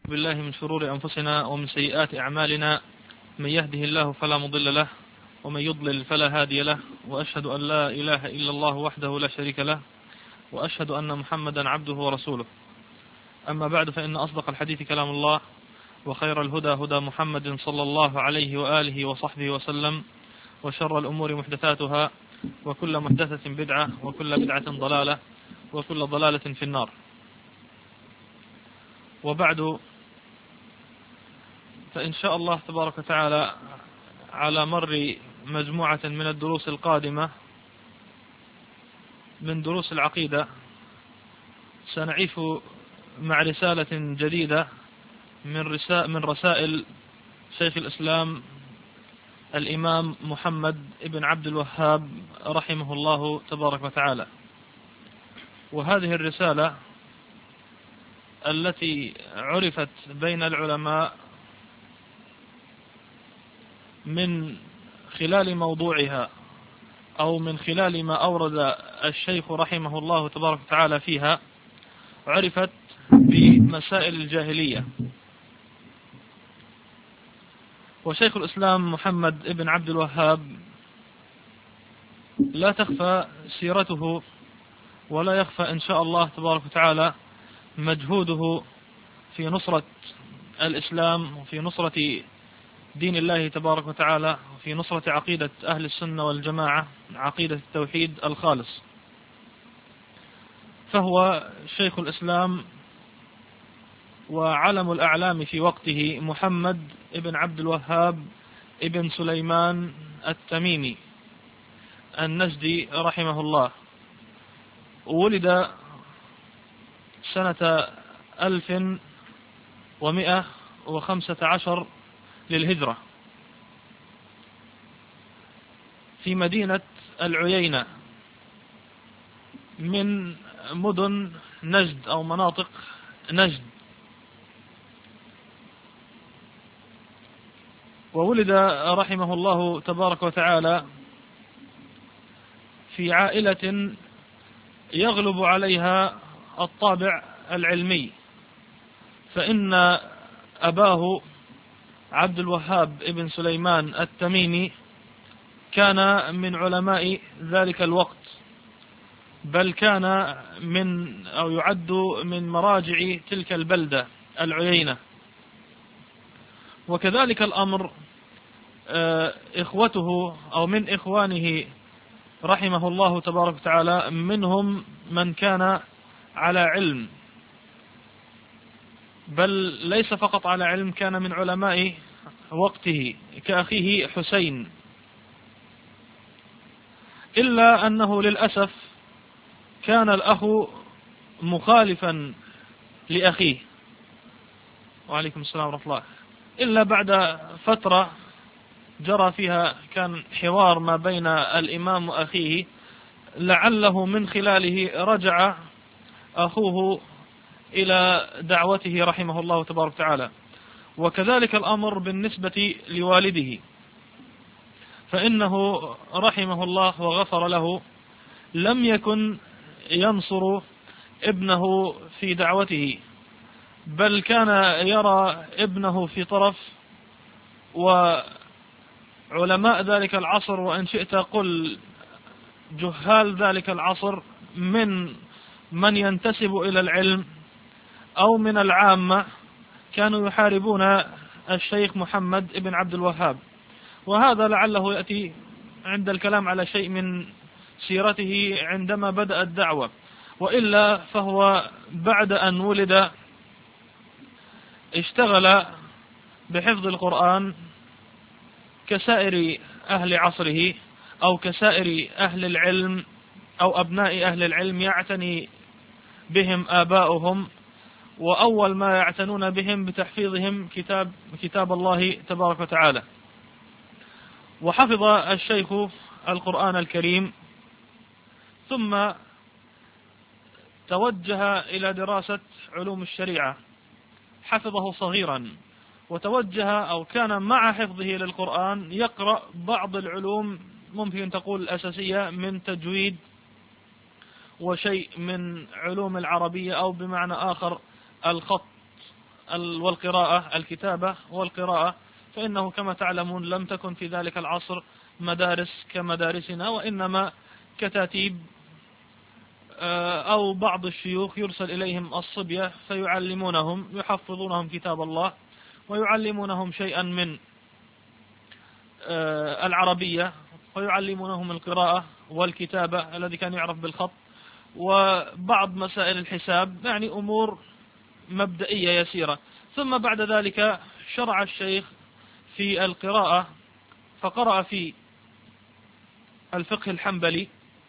بالله من شرور أنفسنا ومن سيئات أعمالنا، من يهده الله فلا مضل له ومن يضلل فلا هادي له، وأشهد أن لا إله إلا الله وحده لا شريك له، وأشهد أن محمدا عبده ورسوله. أما بعد، فإن أصدق الحديث كلام الله، وخير الهدى هدى محمد صلى الله عليه وآله وصحبه وسلم، وشر الأمور محدثاتها، وكل محدثة بدعة، وكل بدعة ضلالة، وكل ضلالة في النار. وبعد، فإن شاء الله تبارك وتعالى على مر مجموعة من الدروس القادمة من دروس العقيدة سنعيش مع رسالة جديدة من رسائل شيخ الإسلام الإمام محمد ابن عبد الوهاب رحمه الله تبارك وتعالى. وهذه الرسالة التي عرفت بين العلماء من خلال موضوعها أو من خلال ما أورد الشيخ رحمه الله تبارك وتعالى فيها، عرفت بمسائل الجاهلية. وشيخ الإسلام محمد ابن عبد الوهاب لا تخفى سيرته، ولا يخفى إن شاء الله تبارك وتعالى مجهوده في نصرة الإسلام وفي نصرة دين الله تبارك وتعالى، وفي نصرة عقيدة أهل السنة والجماعة، عقيدة التوحيد الخالص. فهو شيخ الإسلام وعلم الأعلام في وقته محمد ابن عبد الوهاب ابن سليمان التميمي النجدي رحمه الله. ولد سنة 1115 للهجرة في مدينة العيينة من مدن نجد أو مناطق نجد. وولد رحمه الله تبارك وتعالى في عائلة يغلب عليها الطابع العلمي، فإن أباه عبد الوهاب ابن سليمان التميمي كان من علماء ذلك الوقت، بل كان من أو يعد من مراجع تلك البلدة العيينة. وكذلك الأمر إخوته أو من إخوانه رحمه الله تبارك وتعالى، منهم من كان على علم، بل ليس فقط على علم، كان من علماء وقته كأخيه حسين، إلا أنه للأسف كان الأخ مخالفا لأخيه، وعليكم السلام ورحمة الله، إلا بعد فترة جرى فيها كان حوار ما بين الإمام وأخيه، لعله من خلاله رجع أخوه إلى دعوته رحمه الله تبارك وتعالى. وكذلك الأمر بالنسبة لوالده، فإنه رحمه الله وغفر له لم يكن ينصر ابنه في دعوته، بل كان يرى ابنه في طرف. وعلماء ذلك العصر، وإن شئت قل جهال ذلك العصر، من ينتسب إلى العلم أو من العامة، كانوا يحاربون الشيخ محمد ابن عبد الوهاب. وهذا لعله يأتي عند الكلام على شيء من سيرته عندما بدأ الدعوة، وإلا فهو بعد أن ولد اشتغل بحفظ القرآن كسائر أهل عصره، أو كسائر أهل العلم أو أبناء أهل العلم يعتني بهم آباؤهم، وأول ما يعتنون بهم بتحفيظهم كتاب الله تبارك وتعالى. وحفظ الشيخ القرآن الكريم، ثم توجه إلى دراسة علوم الشريعة، حفظه صغيرا، وتوجه أو كان مع حفظه للقرآن يقرأ بعض العلوم ممكن تقول الأساسية من تجويد وشيء من علوم العربية، أو بمعنى آخر الخط والقراءة، الكتابة والقراءة، فإنه كما تعلمون لم تكن في ذلك العصر مدارس كمدارسنا، وإنما كتاتيب أو بعض الشيوخ يرسل إليهم الصبية فيعلمونهم، يحفظونهم كتاب الله ويعلمونهم شيئا من العربية ويعلمونهم القراءة والكتابة الذي كان يعرف بالخط وبعض مسائل الحساب، يعني أمور مبدئية يسيرة. ثم بعد ذلك شرع الشيخ في القراءة، فقرأ في الفقه الحنبلي،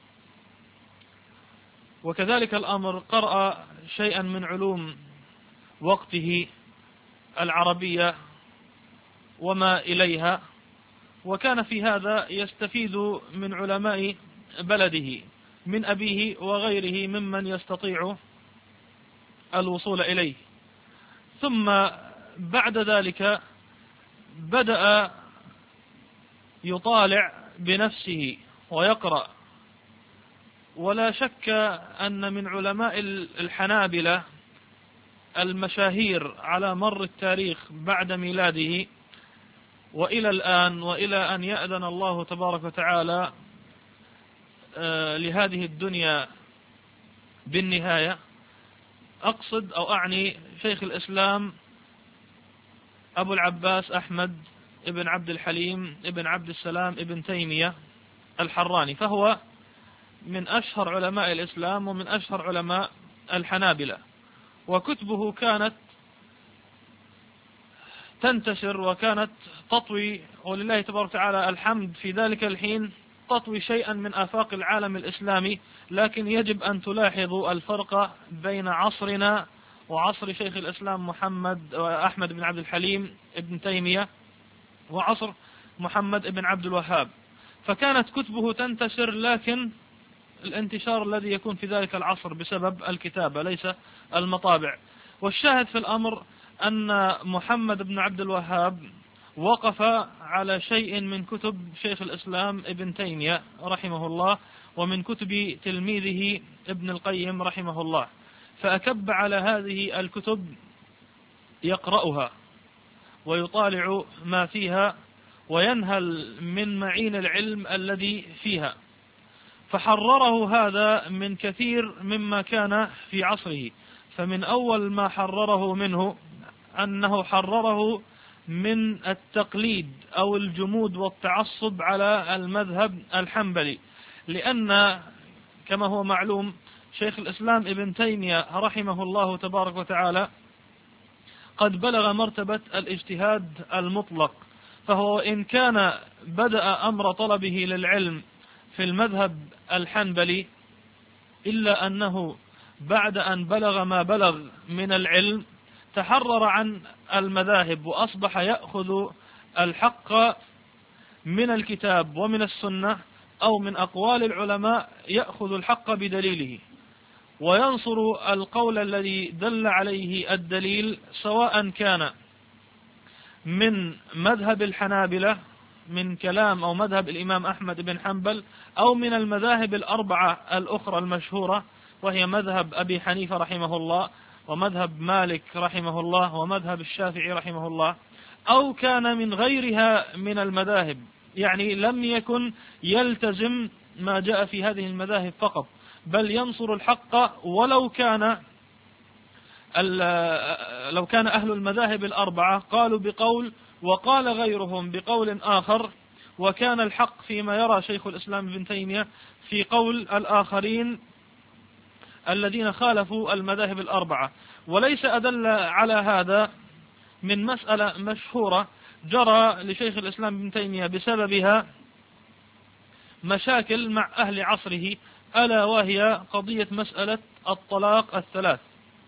وكذلك الأمر قرأ شيئا من علوم وقته العربية وما إليها، وكان في هذا يستفيد من علماء بلده من أبيه وغيره ممن يستطيع الوصول إليه. ثم بعد ذلك بدأ يطالع بنفسه ويقرأ، ولا شك أن من علماء الحنابلة المشاهير على مر التاريخ بعد ميلاده وإلى الآن، وإلى أن يأذن الله تبارك وتعالى لهذه الدنيا بالنهاية، أقصد أو أعني شيخ الإسلام أبو العباس أحمد ابن عبد الحليم ابن عبد السلام ابن تيمية الحراني، فهو من أشهر علماء الإسلام ومن أشهر علماء الحنابلة، وكتبه كانت تنتشر وكانت تطوي، ولله تبارك وتعالى الحمد في ذلك الحين تطوي شيئا من آفاق العالم الإسلامي. لكن يجب أن تلاحظوا الفرق بين عصرنا وعصر شيخ الإسلام أحمد بن عبد الحليم ابن تيمية وعصر محمد بن عبد الوهاب، فكانت كتبه تنتشر، لكن الانتشار الذي يكون في ذلك العصر بسبب الكتابة ليس المطابع. والشاهد في الأمر أن محمد بن عبد الوهاب وقف على شيء من كتب شيخ الإسلام ابن تيمية رحمه الله ومن كتب تلميذه ابن القيم رحمه الله، فأكب على هذه الكتب يقرأها ويطالع ما فيها وينهل من معين العلم الذي فيها، فحرره هذا من كثير مما كان في عصره. فمن أول ما حرره منه أنه حرره من التقليد أو الجمود والتعصب على المذهب الحنبلي، لأن كما هو معلوم شيخ الإسلام ابن تيمية رحمه الله تبارك وتعالى قد بلغ مرتبة الاجتهاد المطلق، فهو إن كان بدأ أمر طلبه للعلم في المذهب الحنبلي، إلا أنه بعد أن بلغ ما بلغ من العلم تحرر عن المذاهب وأصبح يأخذ الحق من الكتاب ومن السنة أو من أقوال العلماء، يأخذ الحق بدليله وينصر القول الذي دل عليه الدليل، سواء كان من مذهب الحنابلة من كلام أو مذهب الإمام أحمد بن حنبل أو من المذاهب الأربعة الأخرى المشهورة، وهي مذهب أبي حنيفة رحمه الله ومذهب مالك رحمه الله ومذهب الشافعي رحمه الله، أو كان من غيرها من المذاهب، يعني لم يكن يلتزم ما جاء في هذه المذاهب فقط، بل ينصر الحق ولو كان أهل المذاهب الأربعة قالوا بقول وقال غيرهم بقول آخر، وكان الحق فيما يرى شيخ الإسلام ابن تيمية في قول الآخرين الذين خالفوا المذاهب الأربعة. وليس أدل على هذا من مسألة مشهورة جرى لشيخ الإسلام ابن تيمية بسببها مشاكل مع أهل عصره، ألا وهي قضية مسألة الطلاق الثلاث.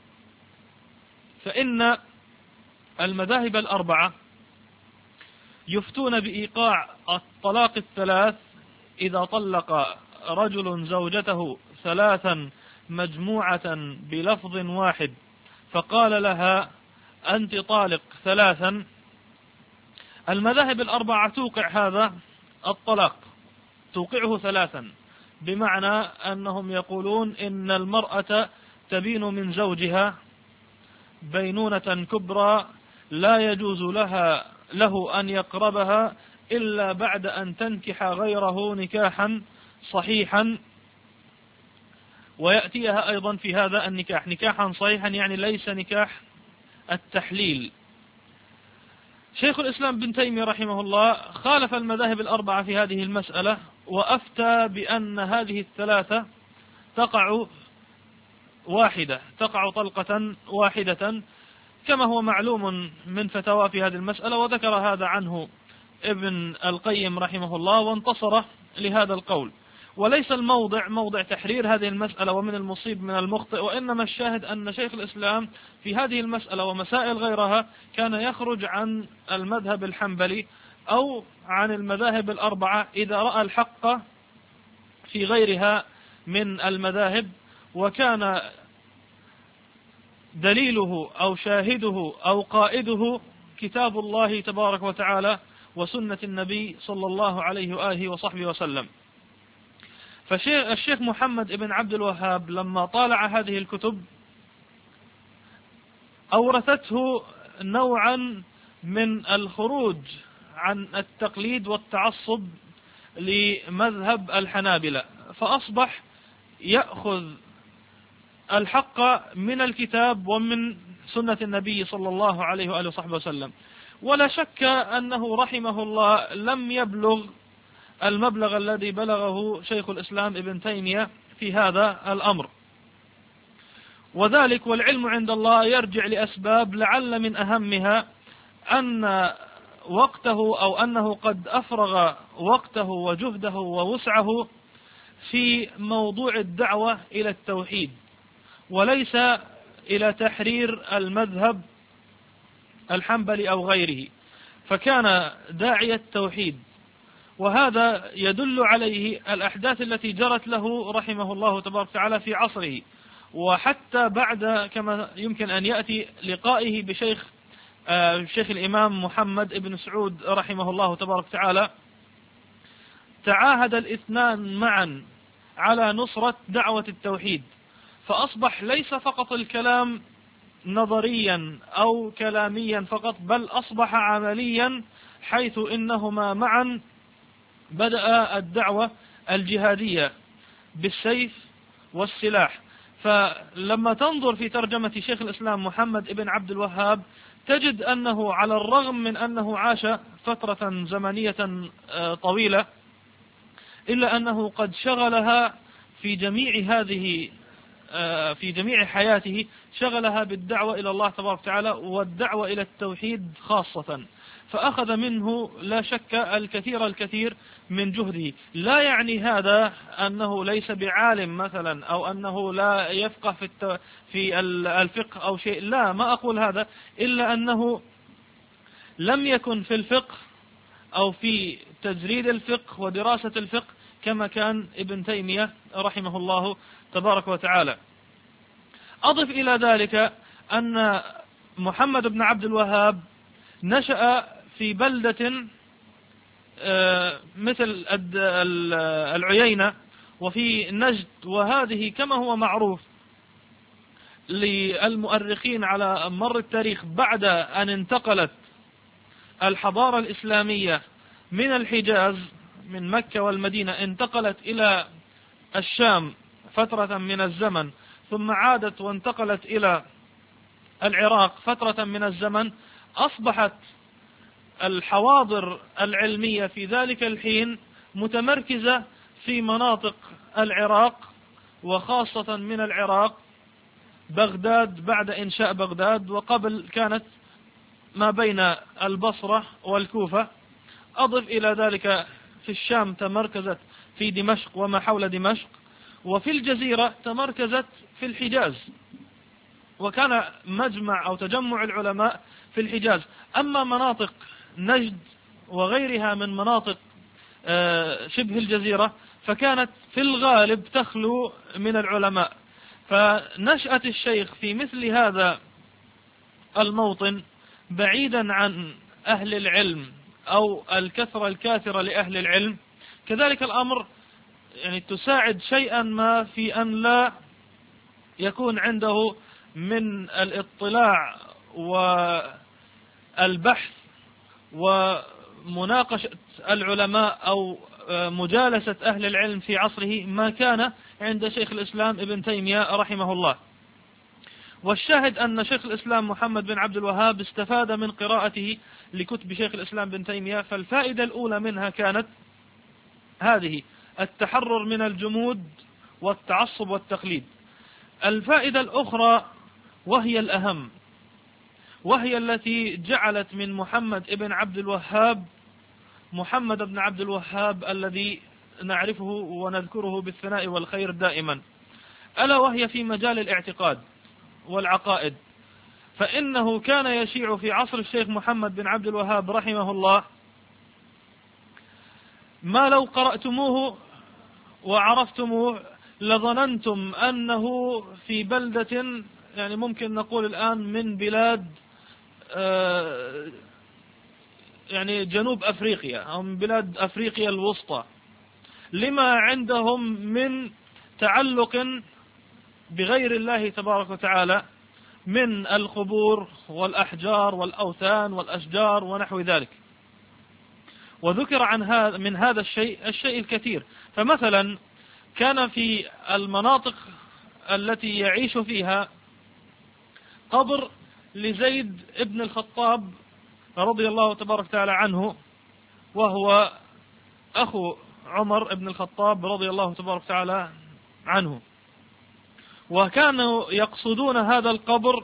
فإن المذاهب الأربعة يفتون بإيقاع الطلاق الثلاث إذا طلق رجل زوجته ثلاثا مجموعة بلفظ واحد فقال لها أنت طالق ثلاثا، المذاهب الأربعة توقع هذا الطلاق، توقعه ثلاثا، بمعنى أنهم يقولون إن المرأة تبين من زوجها بينونة كبرى لا يجوز له أن يقربها إلا بعد أن تنكح غيره نكاحا صحيحا، ويأتيها أيضا في هذا النكاح نكاحا صحيحا، يعني ليس نكاح التحليل. شيخ الإسلام بن تيمية رحمه الله خالف المذاهب الأربعة في هذه المسألة، وأفتى بأن هذه الثلاثة تقع طلقة واحدة، كما هو معلوم من فتاوى في هذه المسألة، وذكر هذا عنه ابن القيم رحمه الله وانتصر لهذا القول. وليس الموضع موضع تحرير هذه المسألة ومن المصيب من المخطئ، وإنما الشاهد أن شيخ الإسلام في هذه المسألة ومسائل غيرها كان يخرج عن المذهب الحنبلي أو عن المذاهب الأربعة إذا رأى الحق في غيرها من المذاهب، وكان دليله أو شاهده أو قائده كتاب الله تبارك وتعالى وسنة النبي صلى الله عليه وآله وصحبه وسلم. فالشيخ محمد بن عبد الوهاب لما طالع هذه الكتب أورثته نوعا من الخروج عن التقليد والتعصب لمذهب الحنابلة، فأصبح يأخذ الحق من الكتاب ومن سنة النبي صلى الله عليه وآله وصحبه وسلم. ولا شك أنه رحمه الله لم يبلغ المبلغ الذي بلغه شيخ الإسلام ابن تيمية في هذا الأمر، وذلك والعلم عند الله يرجع لأسباب لعل من أهمها أن وقته أو أنه قد أفرغ وقته وجهده ووسعه في موضوع الدعوة إلى التوحيد وليس إلى تحرير المذهب الحنبلي أو غيره، فكان داعية التوحيد، وهذا يدل عليه الأحداث التي جرت له رحمه الله تبارك وتعالى في عصره، وحتى بعد كما يمكن أن يأتي لقائه بشيخ الإمام محمد بن سعود رحمه الله تبارك وتعالى، تعاهد الاثنان معا على نصرة دعوة التوحيد، فأصبح ليس فقط الكلام نظريا أو كلاميا فقط، بل أصبح عمليا، حيث إنهما معا بدأ الدعوة الجهادية بالسيف والسلاح. فلما تنظر في ترجمة شيخ الإسلام محمد بن عبد الوهاب تجد أنه على الرغم من أنه عاش فترة زمنية طويلة، إلا أنه قد شغلها في جميع حياته شغلها بالدعوة إلى الله تبارك وتعالى والدعوة إلى التوحيد خاصة، فأخذ منه لا شك الكثير من جهده. لا يعني هذا أنه ليس بعالم مثلا أو أنه لا يفقه في الفقه أو شيء، لا، ما أقول هذا، إلا أنه لم يكن في الفقه أو في تجريد الفقه ودراسة الفقه كما كان ابن تيمية رحمه الله تبارك وتعالى. أضف إلى ذلك أن محمد بن عبد الوهاب نشأ في بلدة مثل العيينة وفي نجد، وهذه كما هو معروف للمؤرخين على مر التاريخ بعد أن انتقلت الحضارة الإسلامية من الحجاز من مكة والمدينة انتقلت إلى الشام فترة من الزمن، ثم عادت وانتقلت إلى العراق فترة من الزمن، أصبحت الحواضر العلمية في ذلك الحين متمركزة في مناطق العراق، وخاصة من العراق بغداد بعد إنشاء بغداد، وقبل كانت ما بين البصرة والكوفة. أضف إلى ذلك في الشام تمركزت في دمشق وما حول دمشق، وفي الجزيرة تمركزت في الحجاز، وكان مجمع أو تجمع العلماء في الحجاز. أما مناطق نجد وغيرها من مناطق شبه الجزيرة فكانت في الغالب تخلو من العلماء، فنشأة الشيخ في مثل هذا الموطن بعيدا عن أهل العلم أو الكثرة الكاثرة لأهل العلم، كذلك الأمر يعني تساعد شيئا ما في أن لا يكون عنده من الاطلاع والبحث ومناقشة العلماء أو مجالسة أهل العلم في عصره ما كان عند شيخ الإسلام ابن تيمية رحمه الله. والشاهد أن شيخ الإسلام محمد بن عبد الوهاب استفاد من قراءته لكتب شيخ الإسلام بن تيمية. فالفائدة الأولى منها كانت هذه: التحرر من الجمود والتعصب والتقليد. الفائدة الأخرى وهي الأهم، وهي التي جعلت من محمد بن عبد الوهاب محمد بن عبد الوهاب الذي نعرفه ونذكره بالثناء والخير دائما، ألا وهي في مجال الاعتقاد والعقائد. فإنه كان يشيع في عصر الشيخ محمد بن عبد الوهاب رحمه الله ما لو قرأتموه وعرفتموه لظننتم أنه في بلدة، يعني ممكن نقول الآن من بلاد يعني جنوب أفريقيا أو من بلاد أفريقيا الوسطى، لما عندهم من تعلق بغير الله تبارك وتعالى من القبور والأحجار والأوثان والأشجار ونحو ذلك. وذكر عن من هذا الشيء الكثير. فمثلا كان في المناطق التي يعيش فيها قبر لزيد ابن الخطاب رضي الله تبارك وتعالى عنه، وهو أخو عمر ابن الخطاب رضي الله تبارك وتعالى عنه. وكانوا يقصدون هذا القبر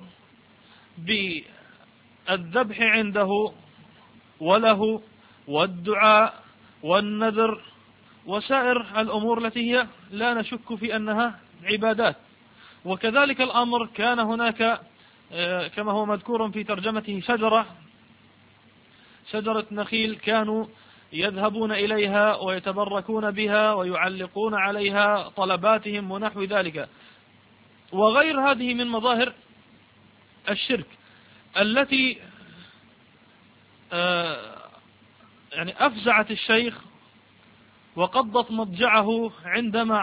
بالذبح عنده وله والدعاء والنذر وسائر الأمور التي هي لا نشك في أنها عبادات. وكذلك الأمر كان هناك كما هو مذكور في ترجمته شجرة نخيل كانوا يذهبون إليها ويتبركون بها ويعلقون عليها طلباتهم ونحو ذلك، وغير هذه من مظاهر الشرك التي يعني أفزعت الشيخ وقضت مضجعه عندما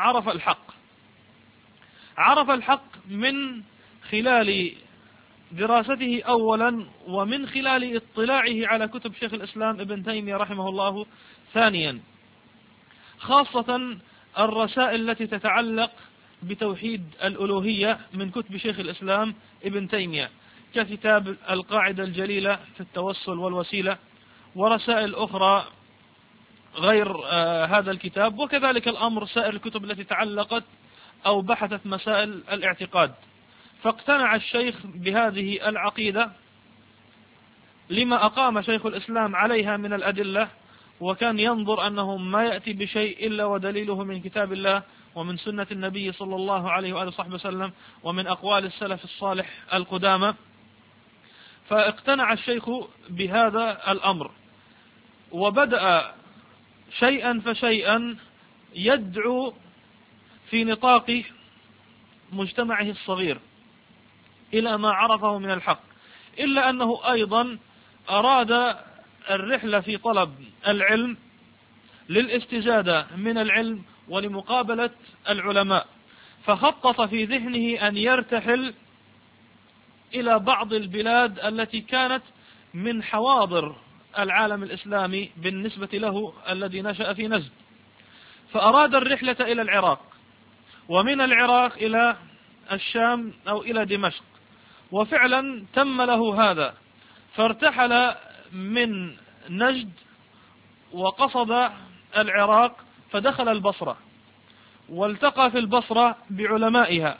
عرف الحق من خلال دراسته أولا، ومن خلال اطلاعه على كتب شيخ الإسلام ابن تيمية رحمه الله ثانيا، خاصة الرسائل التي تتعلق بتوحيد الألوهية من كتب شيخ الإسلام ابن تيمية، ككتاب القاعدة الجليلة في التوسل والوسيلة، ورسائل أخرى غير هذا الكتاب. وكذلك الأمر سائر الكتب التي تعلقت أو بحثت مسائل الاعتقاد. فاقتنع الشيخ بهذه العقيدة لما أقام شيخ الإسلام عليها من الأدلة، وكان ينظر أنه ما يأتي بشيء إلا ودليله من كتاب الله ومن سنة النبي صلى الله عليه وآله وصحبه وسلم ومن أقوال السلف الصالح القدامى. فاقتنع الشيخ بهذا الأمر، وبدأ شيئا فشيئا يدعو في نطاق مجتمعه الصغير إلى ما عرفه من الحق، إلا أنه أيضا أراد الرحلة في طلب العلم للاستزادة من العلم ولمقابلة العلماء. فخطط في ذهنه أن يرتحل إلى بعض البلاد التي كانت من حواضر العالم الإسلامي بالنسبة له الذي نشأ في نجد. فأراد الرحلة إلى العراق، ومن العراق إلى الشام أو إلى دمشق، وفعلا تم له هذا. فارتحل من نجد وقصد العراق، فدخل البصرة والتقى في البصرة بعلمائها،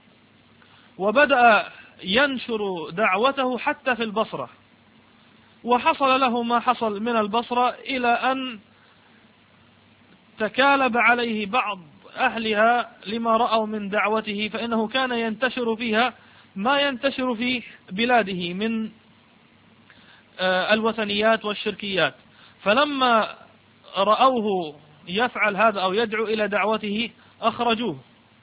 وبدأ ينشر دعوته حتى في البصرة، وحصل له ما حصل من البصرة إلى أن تكالب عليه بعض أهلها لما رأوا من دعوته، فإنه كان ينتشر فيها ما ينتشر في بلاده من الوثنيات والشركيات. فلما رأوه يفعل هذا أو يدعو إلى دعوته أخرجوه،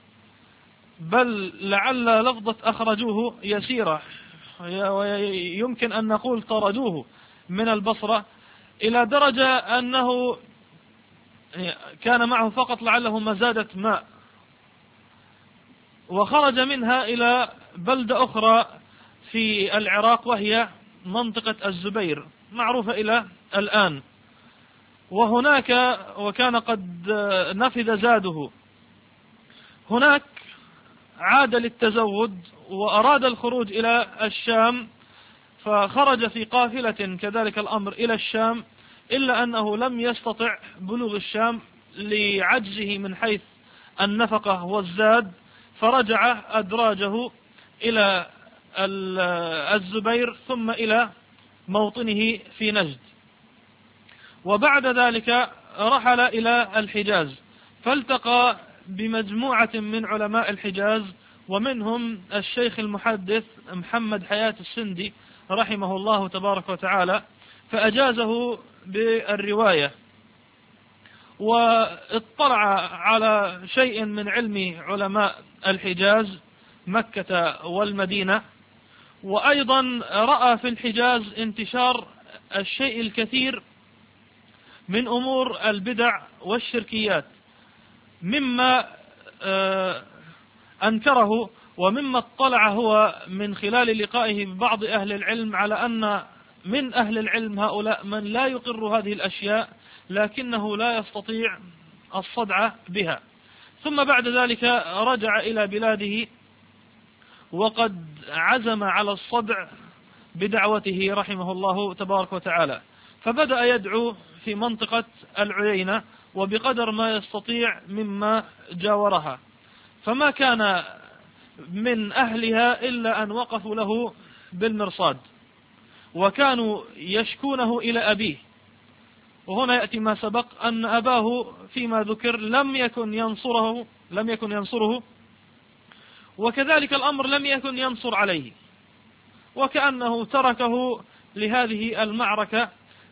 بل لعل لفظة أخرجوه يسيرة، ويمكن أن نقول طردوه من البصرة، إلى درجة أنه كان معه فقط لعله مزادة ماء، وخرج منها إلى بلدة أخرى في العراق وهي منطقة الزبير معروفة إلى الآن، وهناك وكان قد نفذ زاده هناك، عاد للتزود وأراد الخروج إلى الشام، فخرج في قافلة كذلك الأمر إلى الشام، إلا أنه لم يستطع بلوغ الشام لعجزه من حيث النفقة والزاد، فرجع أدراجه إلى الزبير ثم إلى موطنه في نجد، وبعد ذلك رحل إلى الحجاز، فالتقى بمجموعة من علماء الحجاز، ومنهم الشيخ المحدث محمد حياة السندي رحمه الله تبارك وتعالى، فأجازه بالرواية، واطلع على شيء من علم علماء الحجاز مكة والمدينة، وأيضا رأى في الحجاز انتشار الشيء الكثير من أمور البدع والشركيات، مما أنكره ومما اطلع هو من خلال لقائه ببعض أهل العلم على أن من أهل العلم هؤلاء من لا يقر هذه الأشياء لكنه لا يستطيع الصدع بها. ثم بعد ذلك رجع إلى بلاده وقد عزم على الصدع بدعوته رحمه الله تبارك وتعالى، فبدأ يدعو في منطقة العيينة وبقدر ما يستطيع مما جاورها، فما كان من أهلها إلا أن وقفوا له بالمرصاد، وكانوا يشكونه إلى أبيه. وهنا يأتي ما سبق أن أباه فيما ذكر لم يكن ينصره، وكذلك الأمر لم يكن ينصر عليه، وكأنه تركه لهذه المعركة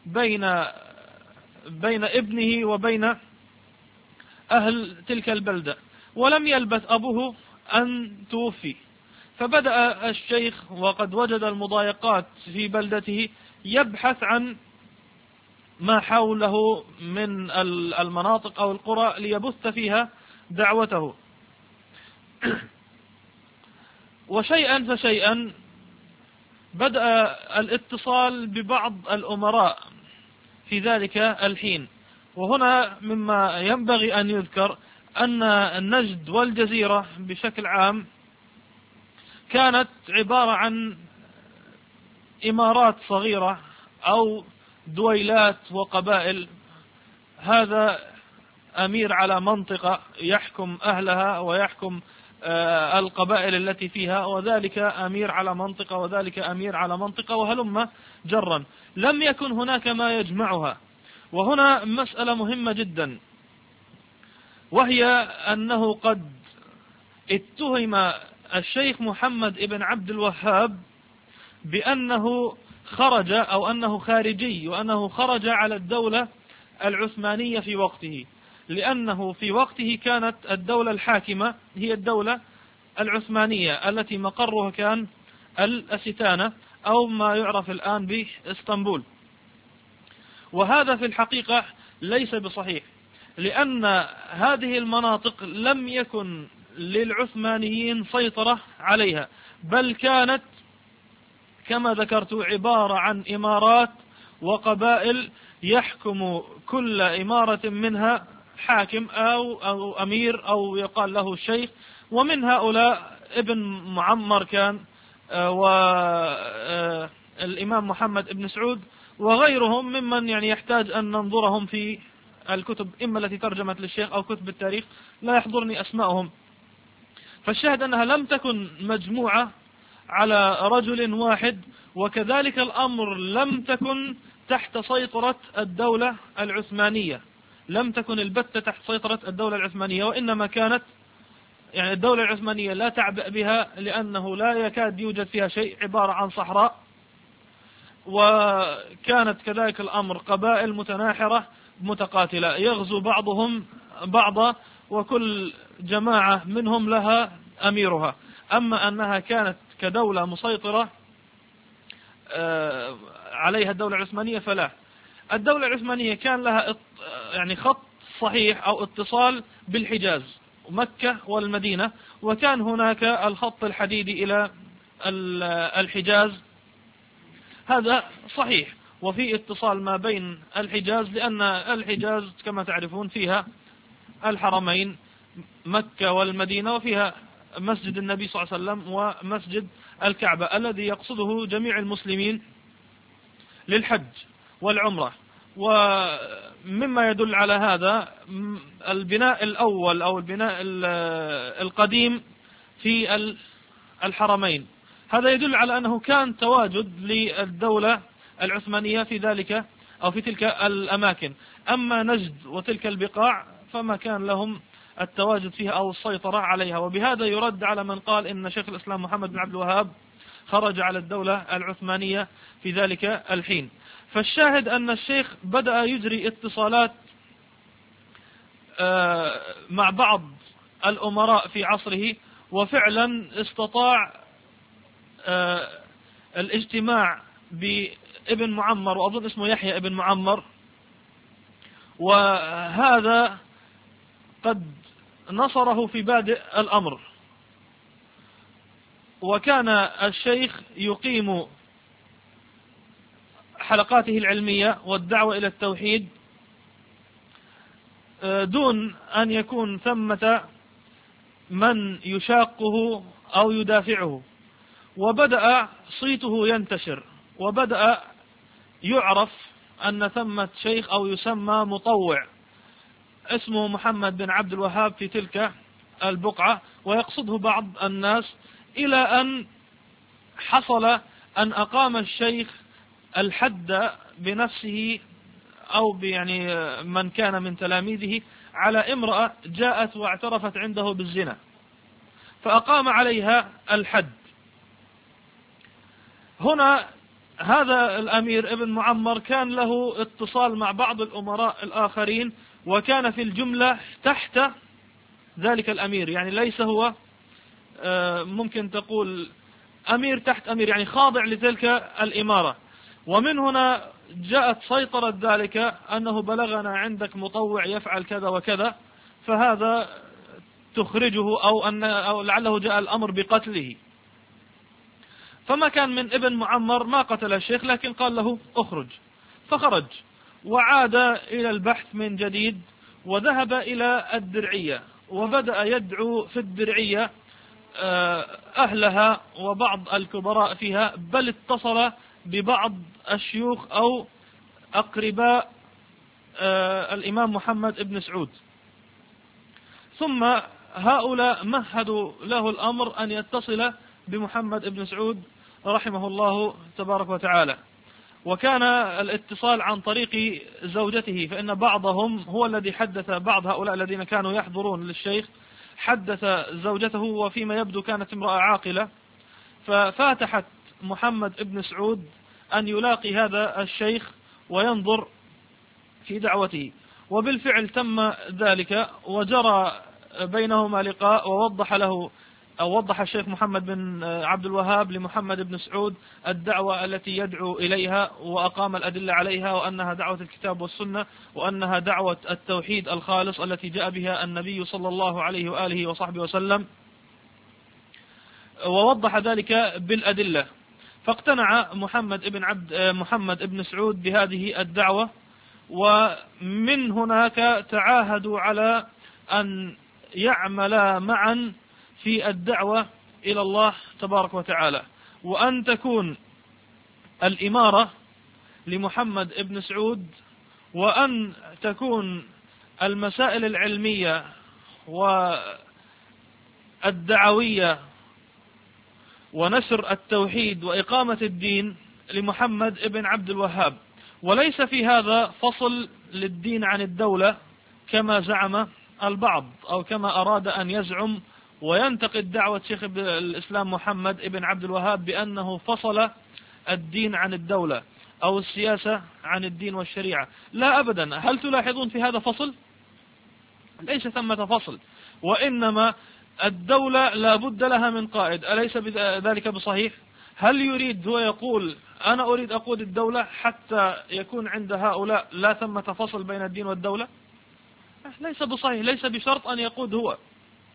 بين ابنه وبين أهل تلك البلدة، ولم يلبث أبوه أن توفي، فبدأ الشيخ وقد وجد المضايقات في بلدته يبحث عن ما حوله من المناطق أو القرى ليبث فيها دعوته، وشيئا فشيئا بدأ الاتصال ببعض الأمراء في ذلك الحين. وهنا مما ينبغي أن يذكر أن النجد والجزيرة بشكل عام كانت عبارة عن إمارات صغيرة أو دويلات وقبائل، هذا أمير على منطقة يحكم أهلها ويحكم القبائل التي فيها، وذلك أمير على منطقة وذلك أمير على منطقة، وهلم جرا، لم يكن هناك ما يجمعها. وهنا مسألة مهمة جدا، وهي أنه قد اتهم الشيخ محمد ابن عبد الوهاب بأنه خرج أو أنه خارجي، وأنه خرج على الدولة العثمانية في وقته، لأنه في وقته كانت الدولة الحاكمة هي الدولة العثمانية التي مقرها كان الأستانة أو ما يعرف الآن بإسطنبول. وهذا في الحقيقة ليس بصحيح، لأن هذه المناطق لم يكن للعثمانيين سيطرة عليها، بل كانت كما ذكرت عبارة عن إمارات وقبائل يحكم كل إمارة منها حاكم أو أمير أو يقال له شيخ، ومن هؤلاء ابن معمر كان، والإمام محمد ابن سعود وغيرهم ممن يعني يحتاج أن ننظرهم في الكتب إما التي ترجمت للشيخ أو كتب التاريخ، لا يحضرني أسمائهم. فالشاهد أنها لم تكن مجموعة على رجل واحد، وكذلك الأمر لم تكن تحت سيطرة الدولة العثمانية، لم تكن البتة تحت سيطرة الدولة العثمانية، وإنما كانت يعني الدولة العثمانية لا تعبأ بها لأنه لا يكاد يوجد فيها شيء، عبارة عن صحراء، وكانت كذلك الأمر قبائل متناحرة متقاتلة يغزو بعضهم بعضا، وكل جماعة منهم لها أميرها. أما أنها كانت كدولة مسيطرة عليها الدولة العثمانية فلا. الدولة العثمانية كان لها يعني خط صحيح أو اتصال بالحجاز، مكة والمدينة، وكان هناك الخط الحديدي إلى الحجاز. هذا صحيح، وفي اتصال ما بين الحجاز، لأن الحجاز كما تعرفون فيها الحرمين مكة والمدينة، وفيها مسجد النبي صلى الله عليه وسلم ومسجد الكعبة الذي يقصده جميع المسلمين للحج والعمرة. ومما يدل على هذا البناء الأول أو البناء القديم في الحرمين، هذا يدل على أنه كان تواجد للدولة العثمانية في ذلك أو في تلك الأماكن. أما نجد وتلك البقاع فما كان لهم التواجد فيها أو السيطرة عليها. وبهذا يرد على من قال إن شيخ الإسلام محمد بن عبد الوهاب خرج على الدولة العثمانية في ذلك الحين. فالشاهد أن الشيخ بدأ يجري اتصالات مع بعض الأمراء في عصره، وفعلا استطاع الاجتماع بابن معمر، وأظن اسمه يحيى ابن معمر، وهذا قد نصره في بادئ الأمر. وكان الشيخ يقيم حلقاته العلمية والدعوة إلى التوحيد دون أن يكون ثمة من يشاقه أو يدافعه. وبدأ صيته ينتشر، وبدأ يعرف أن ثمة شيخ أو يسمى مطوع اسمه محمد بن عبد الوهاب في تلك البقعة، ويقصده بعض الناس، إلى أن حصل أن أقام الشيخ الحد بنفسه أو يعني من كان من تلاميذه على امرأة جاءت واعترفت عنده بالزنا، فأقام عليها الحد. هنا هذا الأمير ابن معمر كان له اتصال مع بعض الأمراء الآخرين، وكان في الجملة تحت ذلك الأمير، يعني ليس هو ممكن تقول أمير تحت أمير، يعني خاضع لتلك الإمارة. ومن هنا جاءت سيطرة ذلك، أنه بلغنا عندك مطوع يفعل كذا وكذا، فهذا تخرجه أو لعله جاء الأمر بقتله. فما كان من ابن معمر ما قتل الشيخ، لكن قال له اخرج، فخرج وعاد إلى البحث من جديد، وذهب إلى الدرعية، وبدأ يدعو في الدرعية أهلها وبعض الكبراء فيها، بل اتصل ببعض الشيوخ أو أقرباء الإمام محمد ابن سعود. ثم هؤلاء مهدوا له الأمر أن يتصل بمحمد ابن سعود رحمه الله تبارك وتعالى. وكان الاتصال عن طريق زوجته، فإن بعضهم هو الذي حدث بعض هؤلاء الذين كانوا يحضرون للشيخ، حدث زوجته، وفيما يبدو كانت امرأة عاقلة، ففاتحت محمد ابن سعود أن يلاقي هذا الشيخ وينظر في دعوته. وبالفعل تم ذلك، وجرى بينهما لقاء، ووضح الشيخ محمد بن عبد الوهاب لمحمد بن سعود الدعوة التي يدعو إليها، وأقام الأدلة عليها، وأنها دعوة الكتاب والسنة، وأنها دعوة التوحيد الخالص التي جاء بها النبي صلى الله عليه وآله وصحبه وسلم، ووضح ذلك بالأدلة. فاقتنع محمد بن سعود بهذه الدعوة، ومن هناك تعاهدوا على أن يعملا معا في الدعوة إلى الله تبارك وتعالى، وأن تكون الإمارة لمحمد بن سعود، وأن تكون المسائل العلمية والدعوية ونشر التوحيد وإقامة الدين لمحمد بن عبد الوهاب. وليس في هذا فصل للدين عن الدولة كما زعم البعض، أو كما أراد أن يزعم وينتقد دعوة شيخ الإسلام محمد بن عبد الوهاب بأنه فصل الدين عن الدولة أو السياسة عن الدين والشريعة. لا أبدا. هل تلاحظون في هذا فصل؟ ليس ثمة فصل، وإنما الدولة لا بد لها من قائد. أليس ذلك بصحيح؟ هل يريد هو يقول أنا أريد أقود الدولة حتى يكون عند هؤلاء لا ثمة فصل بين الدين والدولة؟ ليس بصحيح، ليس بشرط أن يقود هو.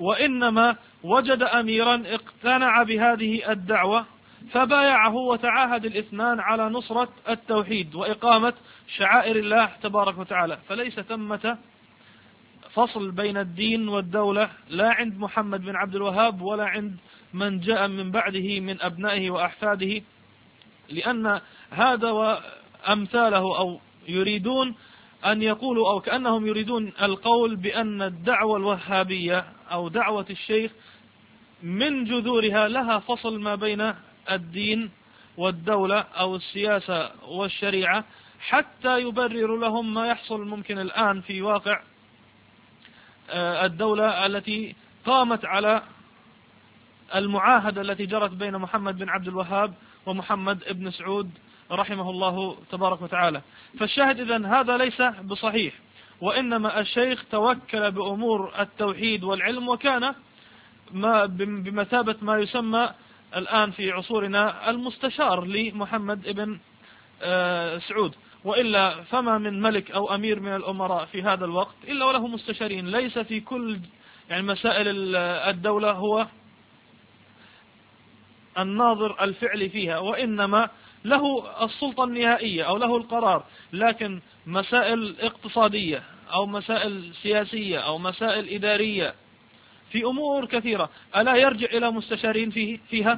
وإنما وجد أميرا اقتنع بهذه الدعوة فبايعه وتعاهد الاثنان على نصرة التوحيد وإقامة شعائر الله تبارك وتعالى. فليس ثمة فصل بين الدين والدولة لا عند محمد بن عبد الوهاب ولا عند من جاء من بعده من أبنائه وأحفاده، لأن هذا وأمثاله أو يريدون أن يقولوا أو كأنهم يريدون القول بأن الدعوة الوهابية أو دعوة الشيخ من جذورها لها فصل ما بين الدين والدولة أو السياسة والشريعة، حتى يبرر لهم ما يحصل ممكن الآن في واقع الدولة التي قامت على المعاهدة التي جرت بين محمد بن عبد الوهاب ومحمد بن سعود رحمه الله تبارك وتعالى. فالشاهد إذن هذا ليس بصحيح، وإنما الشيخ توكل بأمور التوحيد والعلم وكان بمثابة ما يسمى الآن في عصورنا المستشار لمحمد بن سعود، وإلا فما من ملك أو أمير من الأمراء في هذا الوقت إلا وله مستشارين، ليس في كل يعني مسائل الدولة هو الناظر الفعلي فيها، وإنما له السلطة النهائية أو له القرار، لكن مسائل اقتصادية أو مسائل سياسية أو مسائل إدارية في أمور كثيرة ألا يرجع إلى مستشارين فيها؟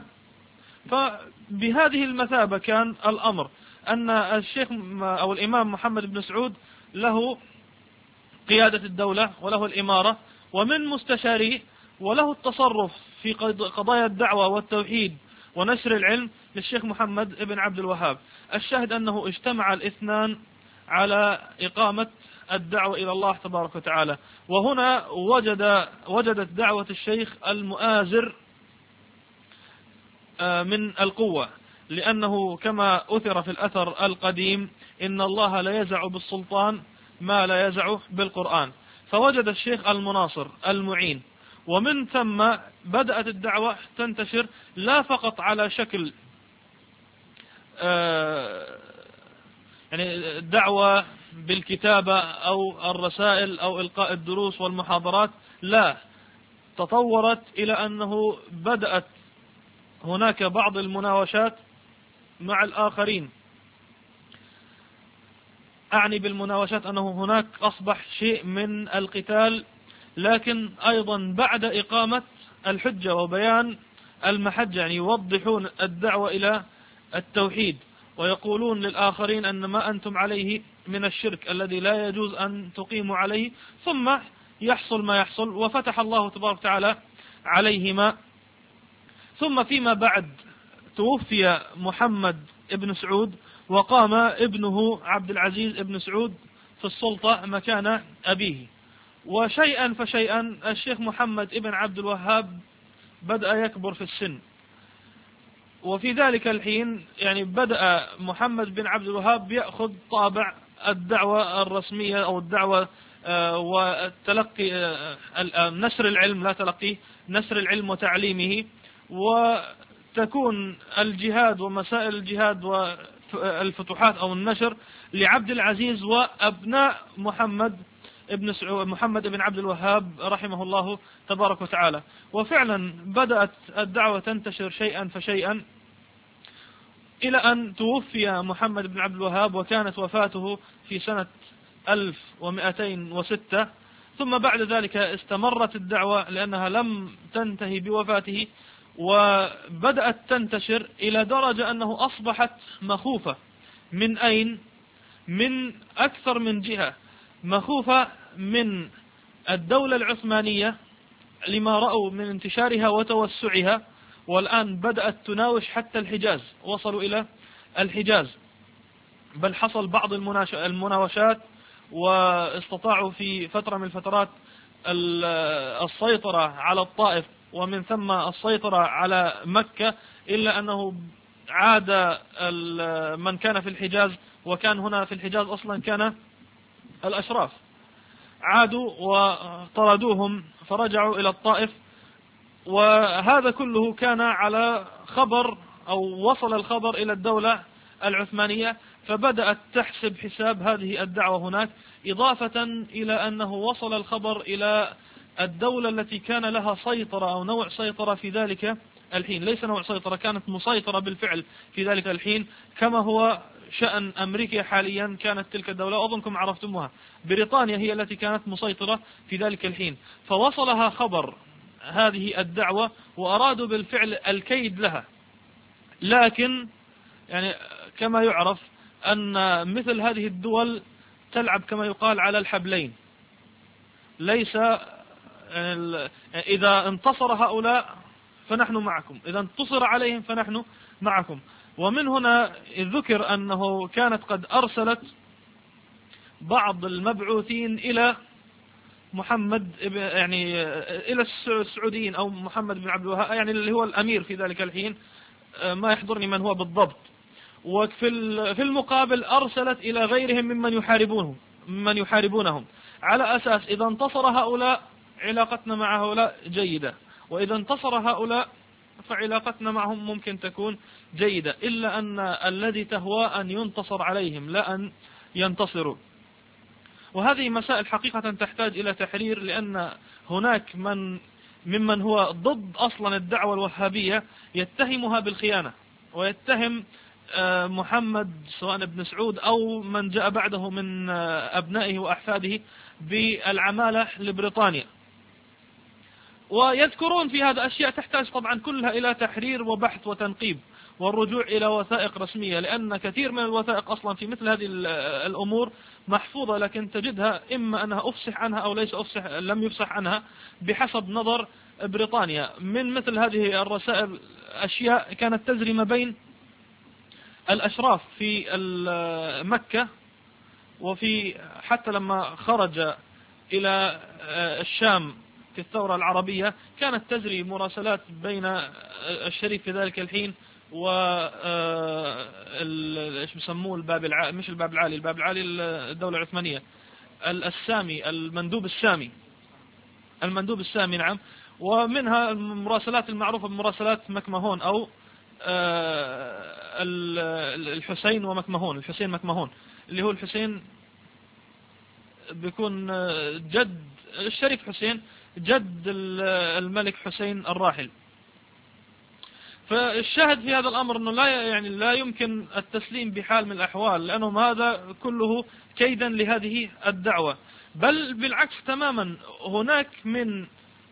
فبهذه المثابة كان الأمر أن الشيخ أو الإمام محمد بن سعود له قيادة الدولة وله الإمارة ومن مستشاريه، وله التصرف في قضايا الدعوة والتوحيد ونشر العلم للشيخ محمد بن عبد الوهاب. الشاهد أنه اجتمع الاثنان على إقامة الدعوة إلى الله تبارك وتعالى. وهنا وجدت دعوة الشيخ المؤازر من القوة، لأنه كما أثر في الأثر القديم إن الله لا يزع بالسلطان ما لا يزع بالقرآن، فوجد الشيخ المناصر المعين، ومن ثم بدأت الدعوة تنتشر لا فقط على شكل يعني دعوة بالكتابة أو الرسائل أو إلقاء الدروس والمحاضرات، لا، تطورت إلى أنه بدأت هناك بعض المناوشات مع الآخرين. أعني بالمناوشات أنه هناك أصبح شيء من القتال، لكن أيضا بعد إقامة الحجة وبيان المحجة، يعني يوضحون الدعوة إلى التوحيد ويقولون للآخرين أن ما أنتم عليه من الشرك الذي لا يجوز أن تقيموا عليه، ثم يحصل ما يحصل وفتح الله تبارك وتعالى عليهما. ثم فيما بعد توفي محمد ابن سعود وقام ابنه عبد العزيز ابن سعود في السلطة مكان أبيه، وشيئا فشيئا الشيخ محمد ابن عبد الوهاب بدأ يكبر في السن، وفي ذلك الحين يعني بدأ محمد بن عبد الوهاب يأخذ طابع الدعوة الرسمية أو الدعوة والتلقي نشر العلم، لا تلقيه، نشر العلم وتعليمه، وتكون الجهاد ومسائل الجهاد والفتوحات أو النشر لعبد العزيز وأبناء محمد بن عبد الوهاب رحمه الله تبارك وتعالى. وفعلا بدأت الدعوة تنتشر شيئا فشيئا إلى أن توفي محمد بن عبد الوهاب، وكانت وفاته في سنة 1206. ثم بعد ذلك استمرت الدعوة لأنها لم تنتهي بوفاته، وبدأت تنتشر إلى درجة أنه أصبحت مخوفة. من أين؟ من أكثر من جهة. مخوفة من الدولة العثمانية لما رأوا من انتشارها وتوسعها، والآن بدأت تناوش حتى الحجاز، وصلوا إلى الحجاز، بل حصل بعض المناوشات، واستطاعوا في فترة من الفترات السيطرة على الطائف ومن ثم السيطرة على مكة، إلا أنه عاد من كان في الحجاز، وكان هنا في الحجاز أصلا كان الأشراف، عادوا وطردوهم فرجعوا إلى الطائف. وهذا كله كان على خبر أو وصل الخبر إلى الدولة العثمانية، فبدأت تحسب حساب هذه الدعوة هناك، إضافة إلى أنه وصل الخبر إلى الدولة التي كان لها سيطرة أو نوع سيطرة في ذلك الحين، ليس نوع سيطرة، كانت مسيطرة بالفعل في ذلك الحين، كما هو شأن أمريكا حاليا. كانت تلك الدولة أظنكم عرفتموها، بريطانيا هي التي كانت مسيطرة في ذلك الحين، فوصلها خبر هذه الدعوة وأرادوا بالفعل الكيد لها. لكن يعني كما يعرف أن مثل هذه الدول تلعب كما يقال على الحبلين، ليس إذا انتصر هؤلاء فنحن معكم، إذا انتصر عليهم فنحن معكم. ومن هنا ذكر أنه كانت قد أرسلت بعض المبعوثين إلى محمد، يعني إلى السعوديين أو محمد بن عبد الوهاب، يعني اللي هو الأمير في ذلك الحين، ما يحضرني من هو بالضبط. وفي المقابل أرسلت إلى غيرهم ممن يحاربونهم على أساس إذا انتصر هؤلاء علاقتنا مع هؤلاء جيدة، وإذا انتصر هؤلاء فعلاقتنا معهم ممكن تكون جيدة، إلا أن الذي تهوى أن ينتصر عليهم لا أن ينتصروا. وهذه مسائل حقيقة تحتاج إلى تحرير، لأن هناك ممن هو ضد أصلا الدعوة الوهابية يتهمها بالخيانة، ويتهم محمد سواء ابن سعود أو من جاء بعده من أبنائه وأحفاده بالعمالة لبريطانيا، ويذكرون في هذا أشياء تحتاج طبعا كلها إلى تحرير وبحث وتنقيب والرجوع إلى وثائق رسمية، لأن كثير من الوثائق أصلا في مثل هذه الأمور محفوظة، لكن تجدها إما أنها أفصح عنها أو لم يفصح عنها بحسب نظر بريطانيا. من مثل هذه الرسائل أشياء كانت تجري ما بين الأشراف في مكة، وفي حتى لما خرج إلى الشام في الثورة العربية كانت تجري مراسلات بين الشريف في ذلك الحين و ايش بيسموه الباب العالي، مش الباب العالي، الباب العالي الدولة العثمانية، السامي، المندوب السامي نعم. ومنها المراسلات المعروفة بمراسلات مكمهون أو الحسين ومكمهون، الحسين مكمهون، اللي هو الحسين بيكون جد الشريف حسين، جد الملك حسين الراحل. فالشاهد في هذا الأمر أنه لا يمكن التسليم بحال من الأحوال، لأنه هذا كله كيدا لهذه الدعوة، بل بالعكس تماما. هناك من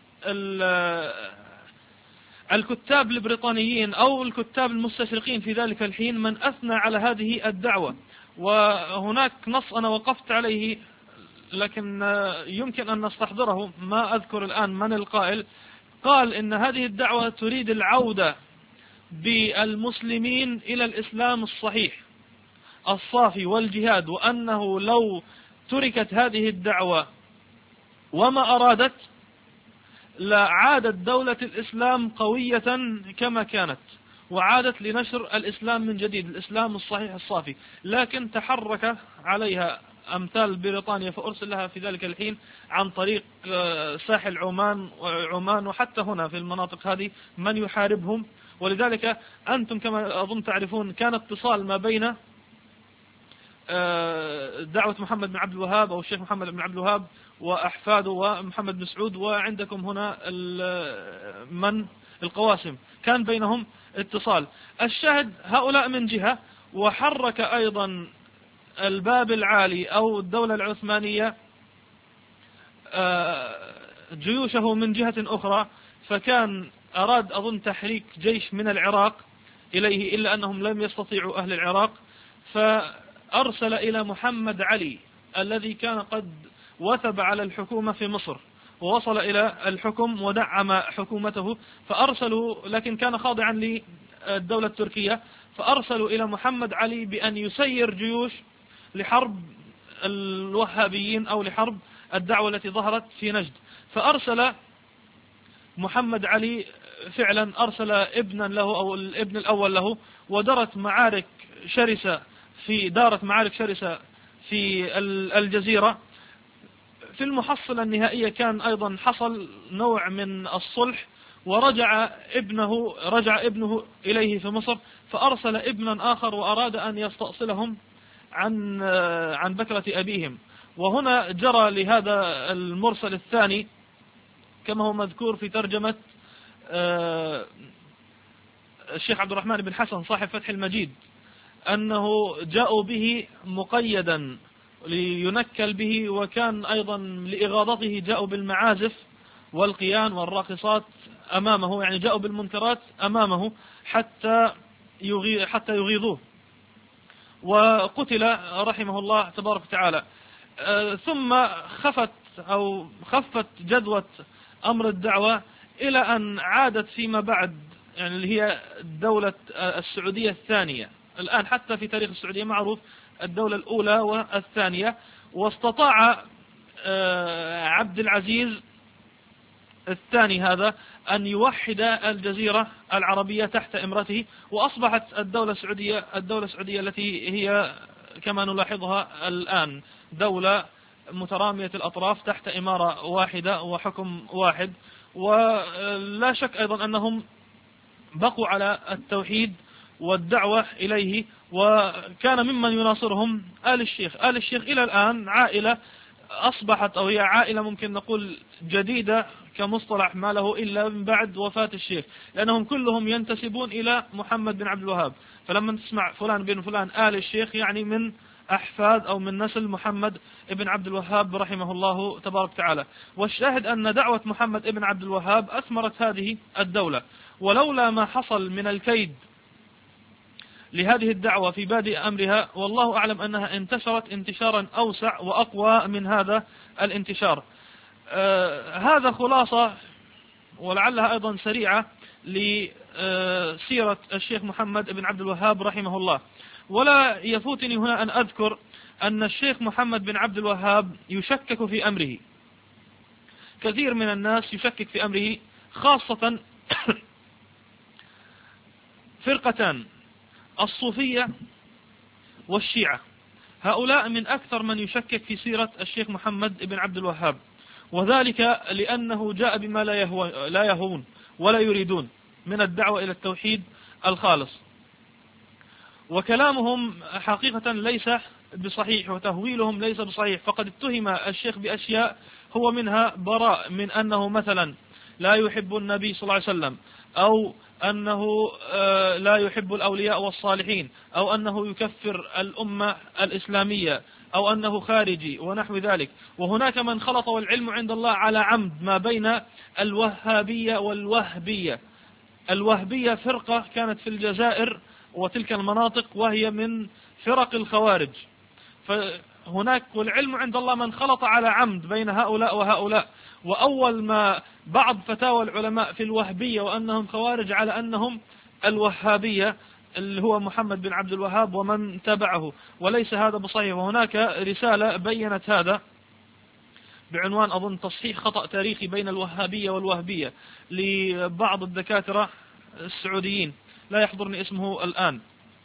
الكتاب البريطانيين أو الكتاب المستشرقين في ذلك الحين من أثنى على هذه الدعوة، وهناك نص أنا وقفت عليه لكن يمكن أن نستحضره، ما أذكر الآن من القائل، قال إن هذه الدعوة تريد العودة بالمسلمين إلى الإسلام الصحيح الصافي والجهاد، وأنه لو تركت هذه الدعوة وما أرادت لعادت دولة الإسلام قوية كما كانت، وعادت لنشر الإسلام من جديد، الإسلام الصحيح الصافي. لكن تحرك عليها أمثال بريطانيا فأرسل لها في ذلك الحين عن طريق ساحل عمان وحتى هنا في المناطق هذه من يحاربهم. ولذلك أنتم كما أظن تعرفون كان اتصال ما بين دعوة محمد بن عبد الوهاب أو الشيخ محمد بن عبد الوهاب وأحفاده ومحمد بن سعود، وعندكم هنا من القواسم كان بينهم اتصال. الشاهد هؤلاء من جهة، وحرك أيضا الباب العالي أو الدولة العثمانية جيوشه من جهة أخرى، فكان أراد أظن تحريك جيش من العراق إليه، إلا أنهم لم يستطيعوا أهل العراق، فأرسل إلى محمد علي الذي كان قد وثب على الحكومة في مصر ووصل إلى الحكم ودعم حكومته، فأرسلوا، لكن كان خاضعا للدولة التركية، فأرسلوا إلى محمد علي بأن يسير جيوش لحرب الوهابيين أو لحرب الدعوة التي ظهرت في نجد. فأرسل محمد علي فعلا أرسل ابنا له أو الابن الأول له، ودارت معارك شرسة في الجزيرة. في المحصلة النهائية كان أيضا حصل نوع من الصلح، ورجع ابنه إليه في مصر، فأرسل ابنا آخر وأراد أن يستأصلهم عن بكرة أبيهم. وهنا جرى لهذا المرسل الثاني كما هو مذكور في ترجمة الشيخ عبد الرحمن بن حسن صاحب فتح المجيد، أنه جاءوا به مقيدا لينكل به، وكان أيضا لإغاظته جاءوا بالمعازف والقيان والراقصات أمامه، يعني جاءوا بالمنكرات أمامه حتى يغيظوه، وقتل رحمه الله تبارك وتعالى. ثم خفت جدوى أمر الدعوة إلى أن عادت فيما بعد، يعني اللي هي الدولة السعودية الثانية. الآن حتى في تاريخ السعودية معروف الدولة الأولى والثانية. واستطاع عبد العزيز الثاني هذا أن يوحد الجزيرة العربية تحت إمرته، وأصبحت الدولة السعودية التي هي كما نلاحظها الآن دولة مترامية الأطراف تحت إمارة واحدة وحكم واحد. ولا شك أيضا أنهم بقوا على التوحيد والدعوة إليه، وكان ممن يناصرهم آل الشيخ إلى الآن عائلة أصبحت، أو هي عائلة ممكن نقول جديدة كمصطلح، ما له إلا من بعد وفاة الشيخ، لأنهم كلهم ينتسبون إلى محمد بن عبد الوهاب. فلما تسمع فلان بن فلان آل الشيخ يعني من أحفاد أو من نسل محمد بن عبد الوهاب رحمه الله تبارك وتعالى. والشاهد أن دعوة محمد بن عبد الوهاب أثمرت هذه الدولة، ولولا ما حصل من الكيد لهذه الدعوة في بادئ أمرها، والله أعلم أنها انتشرت انتشارا أوسع وأقوى من هذا الانتشار. هذا خلاصة ولعلها أيضا سريعة لسيرة الشيخ محمد بن عبد الوهاب رحمه الله. ولا يفوتني هنا أن أذكر أن الشيخ محمد بن عبد الوهاب يشكك في أمره، كثير من الناس يشكك في أمره، خاصة فرقتان، الصوفية والشيعة. هؤلاء من أكثر من يشكك في سيرة الشيخ محمد بن عبد الوهاب، وذلك لأنه جاء بما لا يهون ولا يريدون من الدعوة إلى التوحيد الخالص. وكلامهم حقيقة ليس بصحيح، وتهويلهم ليس بصحيح. فقد اتهم الشيخ بأشياء هو منها براء، من أنه مثلا لا يحب النبي صلى الله عليه وسلم، أو أنه لا يحب الأولياء والصالحين، أو أنه يكفر الأمة الإسلامية، أو أنه خارجي ونحو ذلك. وهناك من خلط والعلم عند الله على عمد ما بين الوهابية والوهبية. الوهبية فرقة كانت في الجزائر وتلك المناطق، وهي من فرق الخوارج. فهناك والعلم عند الله من خلط على عمد بين هؤلاء وهؤلاء. وأول ما بعض فتاوى العلماء في الوهبية وأنهم خوارج على أنهم الوهابية، اللي هو محمد بن عبد الوهاب ومن تبعه، وليس هذا بصحيح. وهناك رسالة بيّنت هذا بعنوان أظن تصحيح خطأ تاريخي بين الوهابية والوهبية لبعض الدكاترة السعوديين، لا يحضرني اسمه الآن.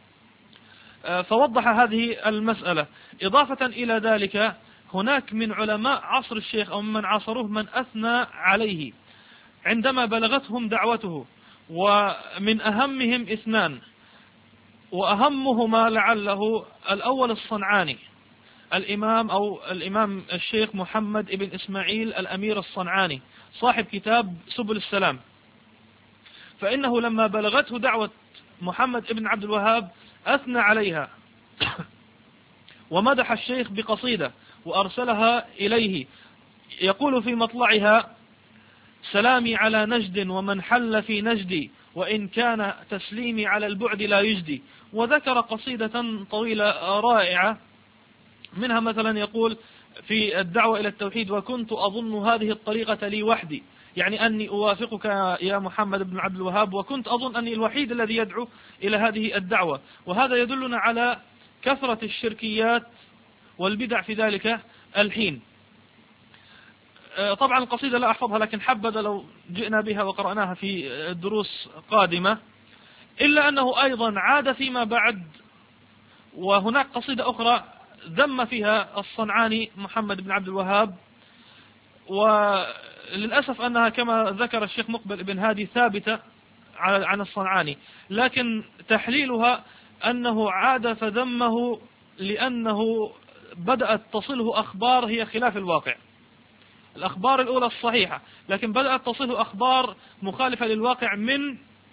فوضح هذه المسألة. إضافة إلى ذلك هناك من علماء عصر الشيخ أو من عاصروه من أثنى عليه عندما بلغتهم دعوته، ومن أهمهم اثنان، وأهمهما لعله الأول الصنعاني، الإمام الشيخ محمد بن إسماعيل الأمير الصنعاني صاحب كتاب سبل السلام. فإنه لما بلغته دعوة محمد بن عبد الوهاب أثنى عليها ومدح الشيخ بقصيدة وأرسلها إليه، يقول في مطلعها: سلامي على نجد ومن حل في نجدي، وإن كان تسليمي على البعد لا يجدي. وذكر قصيدة طويلة رائعة، منها مثلا يقول في الدعوة إلى التوحيد: وكنت أظن هذه الطريقة لي وحدي، يعني أني أوافقك يا محمد بن عبد الوهاب، وكنت أظن أني الوحيد الذي يدعو إلى هذه الدعوة. وهذا يدلنا على كثرة الشركيات والبدع في ذلك الحين. طبعا القصيدة لا أحفظها، لكن حبذا لو جئنا بها وقرأناها في دروس قادمة. إلا أنه أيضا عاد فيما بعد، وهناك قصيدة أخرى ذم فيها الصنعاني محمد بن عبد الوهاب، وللأسف أنها كما ذكر الشيخ مقبل بن هادي ثابتة عن الصنعاني، لكن تحليلها أنه عاد فذمه لأنه بدأت تصله أخبار هي خلاف الواقع. الأخبار الأولى الصحيحة، لكن بدأت تصله أخبار مخالفة للواقع من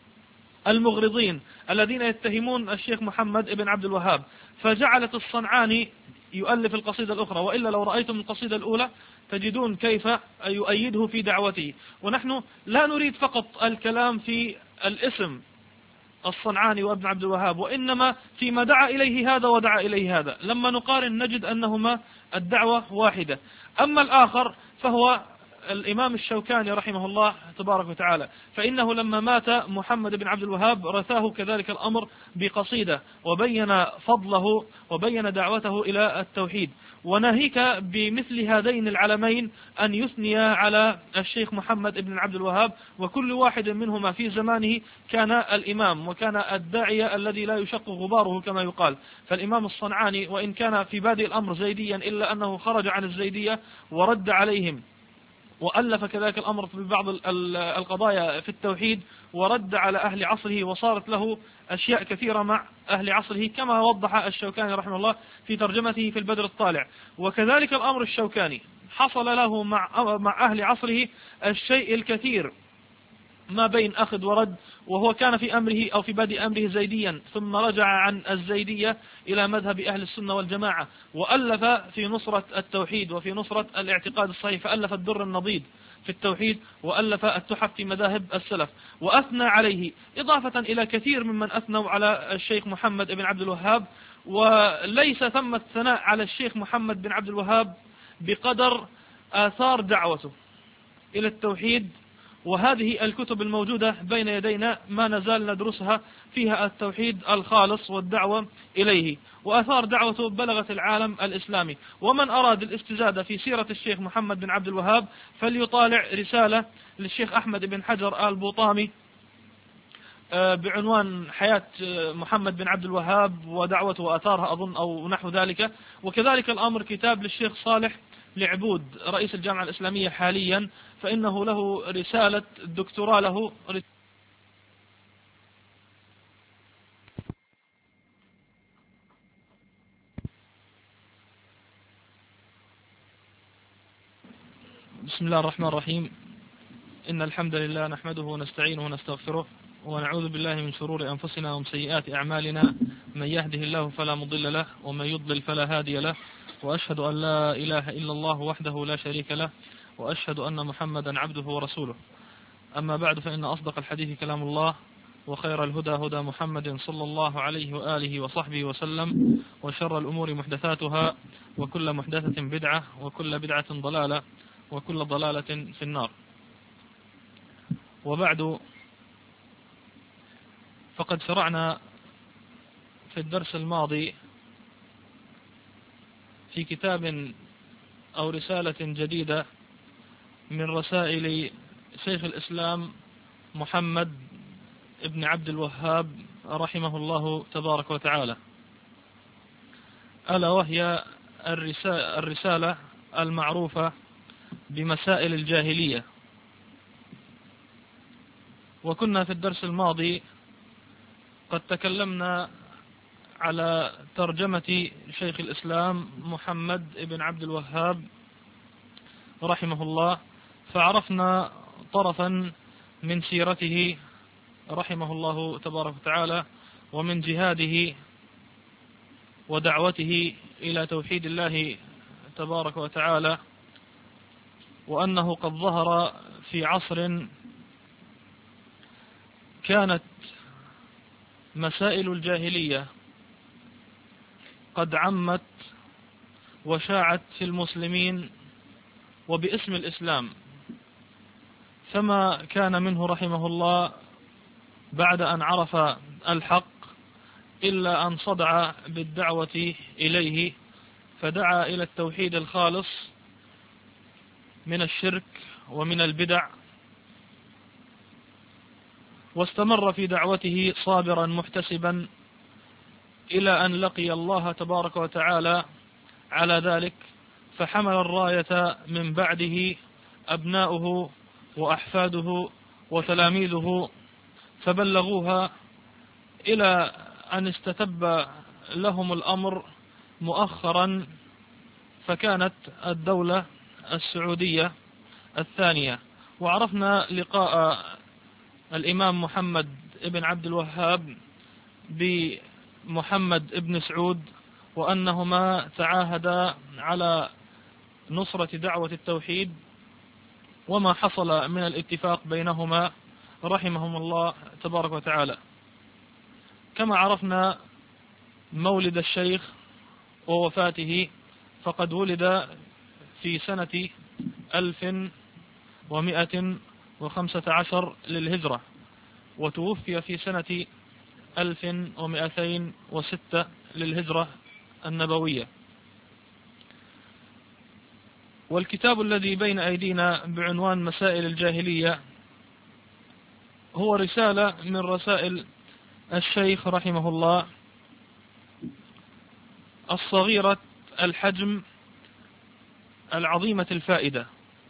المغرضين الذين يتهمون الشيخ محمد بن عبد الوهاب، فجعلت الصنعاني يؤلف القصيدة الأخرى. وإلا لو رأيتم القصيدة الأولى تجدون كيف يؤيده في دعوته. ونحن لا نريد فقط الكلام في الاسم الصنعاني وابن عبد الوهاب، وإنما فيما دعا إليه هذا ودعا إليه هذا، لما نقارن نجد أنهما الدعوة واحدة. أما الآخر فهو الإمام الشوكاني رحمه الله تبارك وتعالى، فإنه لما مات محمد بن عبد الوهاب رثاه كذلك الأمر بقصيدة وبين فضله وبين دعوته إلى التوحيد. وناهيك بمثل هذين العلمين أن يثني على الشيخ محمد بن عبد الوهاب، وكل واحد منهما في زمانه كان الإمام وكان الداعية الذي لا يشق غباره كما يقال. فالإمام الصنعاني وإن كان في بادئ الأمر زيديا إلا أنه خرج عن الزيدية ورد عليهم، وألف كذلك الأمر في بعض القضايا في التوحيد ورد على أهل عصره، وصارت له أشياء كثيرة مع أهل عصره كما وضح الشوكاني رحمه الله في ترجمته في البدر الطالع. وكذلك الأمر الشوكاني حصل له مع أهل عصره الشيء الكثير ما بين أخذ ورد، وهو كان في أمره أو في بادئ أمره زيديا ثم رجع عن الزيدية إلى مذهب أهل السنة والجماعة، وألف في نصرة التوحيد وفي نصرة الاعتقاد الصحيح، فألف الدر النضيد في التوحيد وألف التحف في مذاهب السلف وأثنى عليه، إضافة إلى كثير ممن أثنوا على الشيخ محمد بن عبد الوهاب. وليس ثم الثناء على الشيخ محمد بن عبد الوهاب بقدر آثار دعوته إلى التوحيد. وهذه الكتب الموجودة بين يدينا ما نزال ندرسها، فيها التوحيد الخالص والدعوة إليه، وآثار دعوته بلغت العالم الإسلامي. ومن أراد الاستزادة في سيرة الشيخ محمد بن عبد الوهاب فليطالع رسالة للشيخ أحمد بن حجر البوطامي بعنوان حياة محمد بن عبد الوهاب ودعوته وآثارها أظن أو نحو ذلك. وكذلك الأمر كتاب للشيخ صالح لعبود رئيس الجامعة الإسلامية حاليا، فإنه له رسالة دكتوراه له بسم الله الرحمن الرحيم. إن الحمد لله نحمده ونستعينه ونستغفره ونعوذ بالله من شرور أنفسنا ومن سيئات أعمالنا، من يهده الله فلا مضل له ومن يضلل فلا هادي له، وأشهد أن لا إله إلا الله وحده لا شريك له، وأشهد أن محمدا عبده ورسوله. أما بعد، فإن أصدق الحديث كلام الله، وخير الهدى هدى محمد صلى الله عليه وآله وصحبه وسلم، وشر الأمور محدثاتها، وكل محدثة بدعة، وكل بدعة ضلالة، وكل ضلالة في النار. وبعد، فقد شرعنا في الدرس الماضي في كتاب أو رسالة جديدة من رسائل شيخ الإسلام محمد ابن عبد الوهاب رحمه الله تبارك وتعالى، ألا وهي الرسالة المعروفة بمسائل الجاهلية. وكنا في الدرس الماضي قد تكلمنا على ترجمة شيخ الإسلام محمد ابن عبد الوهاب رحمه الله، فعرفنا طرفا من سيرته رحمه الله تبارك وتعالى ومن جهاده ودعوته إلى توحيد الله تبارك وتعالى، وأنه قد ظهر في عصر كانت مسائل الجاهلية قد عمت وشاعت في المسلمين وباسم الإسلام، فما كان منه رحمه الله بعد أن عرف الحق إلا أن صدع بالدعوة إليه، فدعا إلى التوحيد الخالص من الشرك ومن البدع، واستمر في دعوته صابرا محتسبا إلى أن لقي الله تبارك وتعالى على ذلك، فحمل الراية من بعده أبناؤه وأحفاده وتلاميذه فبلغوها إلى أن استتب لهم الأمر مؤخرا، فكانت الدولة السعودية الثانية. وعرفنا لقاء الإمام محمد ابن عبد الوهاب بمحمد ابن سعود، وأنهما تعاهدا على نصرة دعوة التوحيد، وما حصل من الاتفاق بينهما رحمهم الله تبارك وتعالى. كما عرفنا مولد الشيخ ووفاته، فقد ولد في سنة 1115 للهجرة، وتوفي في سنة 1206 للهجرة النبوية. والكتاب الذي بين أيدينا بعنوان مسائل الجاهلية هو رسالة من رسائل الشيخ رحمه الله، الصغيرة الحجم العظيمة الفائدة،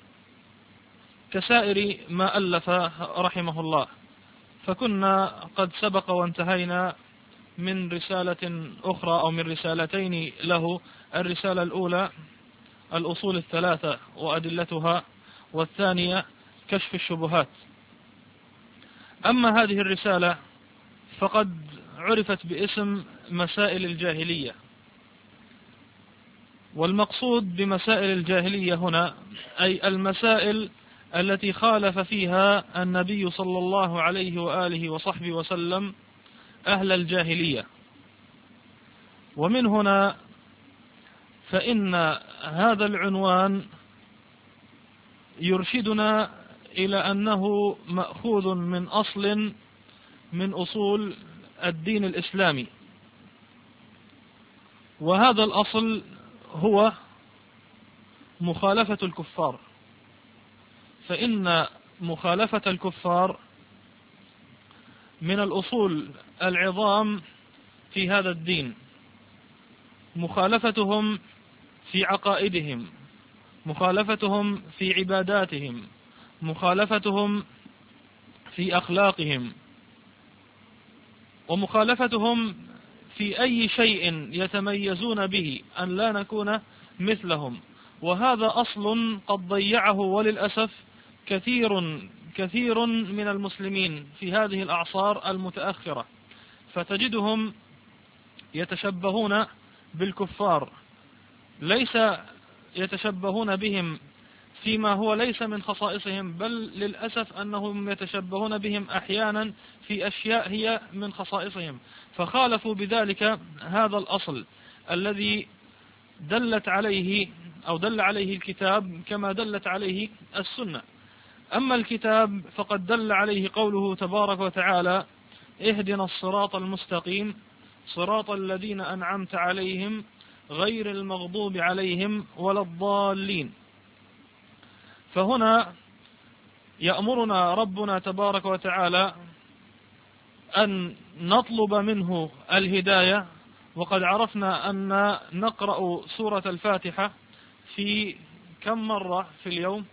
كسائر ما ألف رحمه الله. فكنا قد سبق وانتهينا من رسالة أخرى أو من رسالتين له. الرسالة الأولى الأصول الثلاثة وأدلتها، والثانية كشف الشبهات. أما هذه الرسالة فقد عرفت باسم مسائل الجاهلية. والمقصود بمسائل الجاهلية هنا أي المسائل التي خالف فيها النبي صلى الله عليه وآله وصحبه وسلم أهل الجاهلية. ومن هنا فإن هذا العنوان يرشدنا إلى أنه مأخوذ من أصل من أصول الدين الإسلامي، وهذا الأصل هو مخالفة الكفار. فإن مخالفة الكفار من الأصول العظام في هذا الدين، مخالفتهم في عقائدهم، مخالفتهم في عباداتهم، مخالفتهم في أخلاقهم، ومخالفتهم في أي شيء يتميزون به أن لا نكون مثلهم. وهذا أصل قد ضيعه وللأسف كثير من المسلمين في هذه الأعصار المتأخرة، فتجدهم يتشبهون بالكفار، ليس يتشبهون بهم فيما هو ليس من خصائصهم، بل للأسف أنهم يتشبهون بهم أحيانا في أشياء هي من خصائصهم، فخالفوا بذلك هذا الأصل الذي دلت عليه أو دل عليه الكتاب كما دلت عليه السنة. أما الكتاب فقد دل عليه قوله تبارك وتعالى: اهدنا الصراط المستقيم صراط الذين أنعمت عليهم غير المغضوب عليهم ولا الضالين. فهنا يأمرنا ربنا تبارك وتعالى أن نطلب منه الهداية. وقد عرفنا أن نقرأ سورة الفاتحة في كم مرة في اليوم؟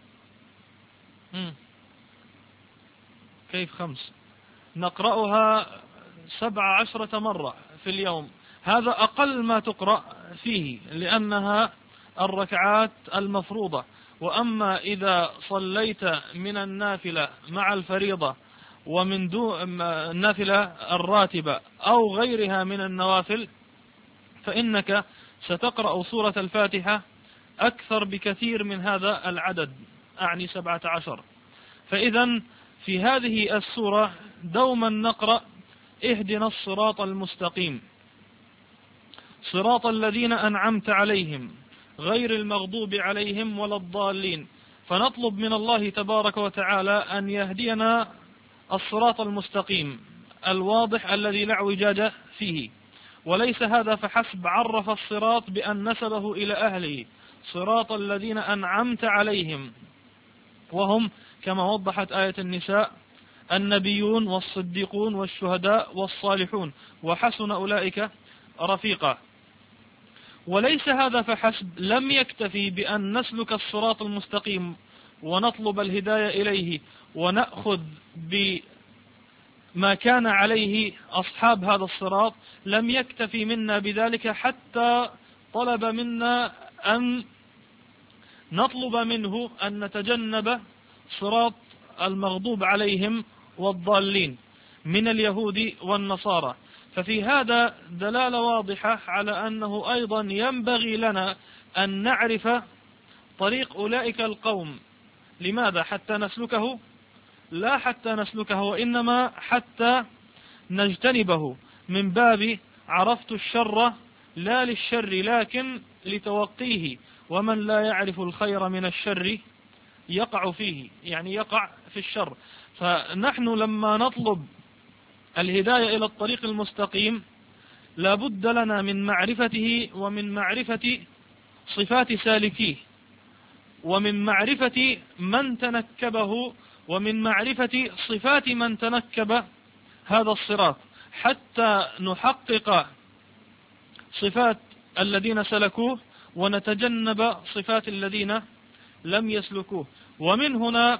كيف 5؟ نقرأها 17 مرة في اليوم. هذا أقل ما تقرأ فيه لأنها الركعات المفروضة. وأما إذا صليت من النافلة مع الفريضة ومن دون النافلة الراتبة أو غيرها من النوافل، فإنك ستقرأ سورة الفاتحة أكثر بكثير من هذا العدد، أعني 17. فإذا في هذه السورة دوما نقرأ: اهدنا الصراط المستقيم صراط الذين أنعمت عليهم غير المغضوب عليهم ولا الضالين. فنطلب من الله تبارك وتعالى أن يهدينا الصراط المستقيم الواضح الذي لا اعوجاج فيه. وليس هذا فحسب، عرف الصراط بأن نسبه إلى أهله: صراط الذين أنعمت عليهم، وهم كما وضحت آية النساء النبيون والصديقون والشهداء والصالحون، وحسن أولئك رفيقا. وليس هذا فحسب، لم يكتفي بأن نسلك الصراط المستقيم ونطلب الهداية إليه ونأخذ بما كان عليه أصحاب هذا الصراط، لم يكتفي منا بذلك، حتى طلب منا أن نطلب منه أن نتجنب صراط المغضوب عليهم والضالين من اليهود والنصارى. ففي هذا دلالة واضحة على أنه أيضا ينبغي لنا أن نعرف طريق أولئك القوم. لماذا؟ حتى نسلكه؟ لا حتى نسلكه، وإنما حتى نجتنبه، من باب عرفت الشر لا للشر لكن لتوقيه، ومن لا يعرف الخير من الشر يقع فيه، يعني يقع في الشر. فنحن لما نطلب الهداية إلى الطريق المستقيم لا بد لنا من معرفته، ومن معرفة صفات سالكيه، ومن معرفة من تنكبه، ومن معرفة صفات من تنكب هذا الصراط، حتى نحقق صفات الذين سلكوه ونتجنب صفات الذين لم يسلكوه. ومن هنا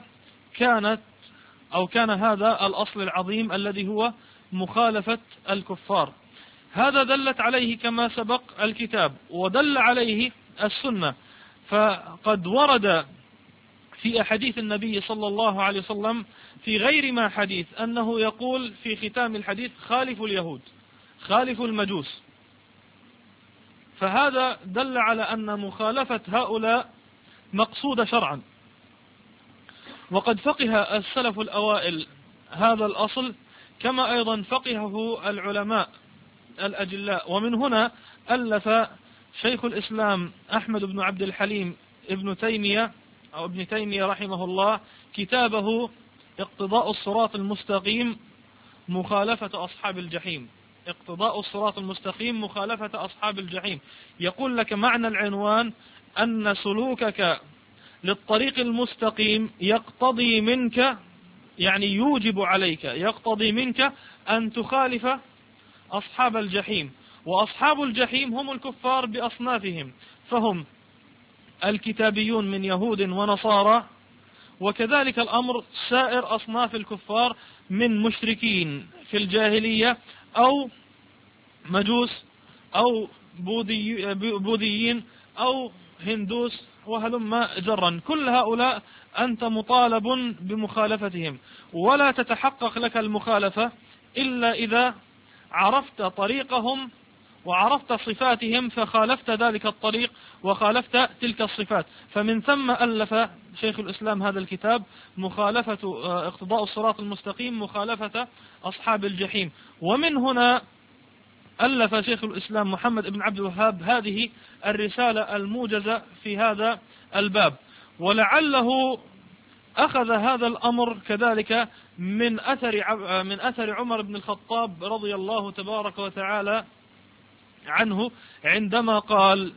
كان هذا الأصل العظيم الذي هو مخالفة الكفار. هذا دلت عليه كما سبق الكتاب، ودل عليه السنة. فقد ورد في أحاديث النبي صلى الله عليه وسلم في غير ما حديث أنه يقول في ختام الحديث: خالفوا اليهود، خالفوا المجوس. فهذا دل على أن مخالفة هؤلاء مقصودة شرعا. وقد فقه السلف الأوائل هذا الأصل، كما أيضا فقهه العلماء الأجلاء. ومن هنا ألف شيخ الإسلام أحمد بن عبد الحليم ابن تيمية رحمه الله كتابه اقتضاء الصراط المستقيم مخالفة أصحاب الجحيم. اقتضاء الصراط المستقيم مخالفة أصحاب الجحيم. يقول لك معنى العنوان أن سلوكك للطريق المستقيم يقتضي منك، يعني يوجب عليك، يقتضي منك أن تخالف أصحاب الجحيم. وأصحاب الجحيم هم الكفار بأصنافهم، فهم الكتابيون من يهود ونصارى، وكذلك الأمر سائر أصناف الكفار من مشركين في الجاهلية أو مجوس أو بوذيين أو هندوس وهلم جرا. كل هؤلاء أنت مطالب بمخالفتهم، ولا تتحقق لك المخالفة إلا إذا عرفت طريقهم وعرفت صفاتهم فخالفت ذلك الطريق وخالفت تلك الصفات. فمن ثم ألف شيخ الإسلام هذا الكتاب مخالفة اقتضاء الصراط المستقيم مخالفة أصحاب الجحيم. ومن هنا ألف شيخ الإسلام محمد بن عبد الوهاب هذه الرسالة الموجزة في هذا الباب. ولعله أخذ هذا الأمر كذلك من أثر عمر بن الخطاب رضي الله تبارك وتعالى عنه، عندما قال: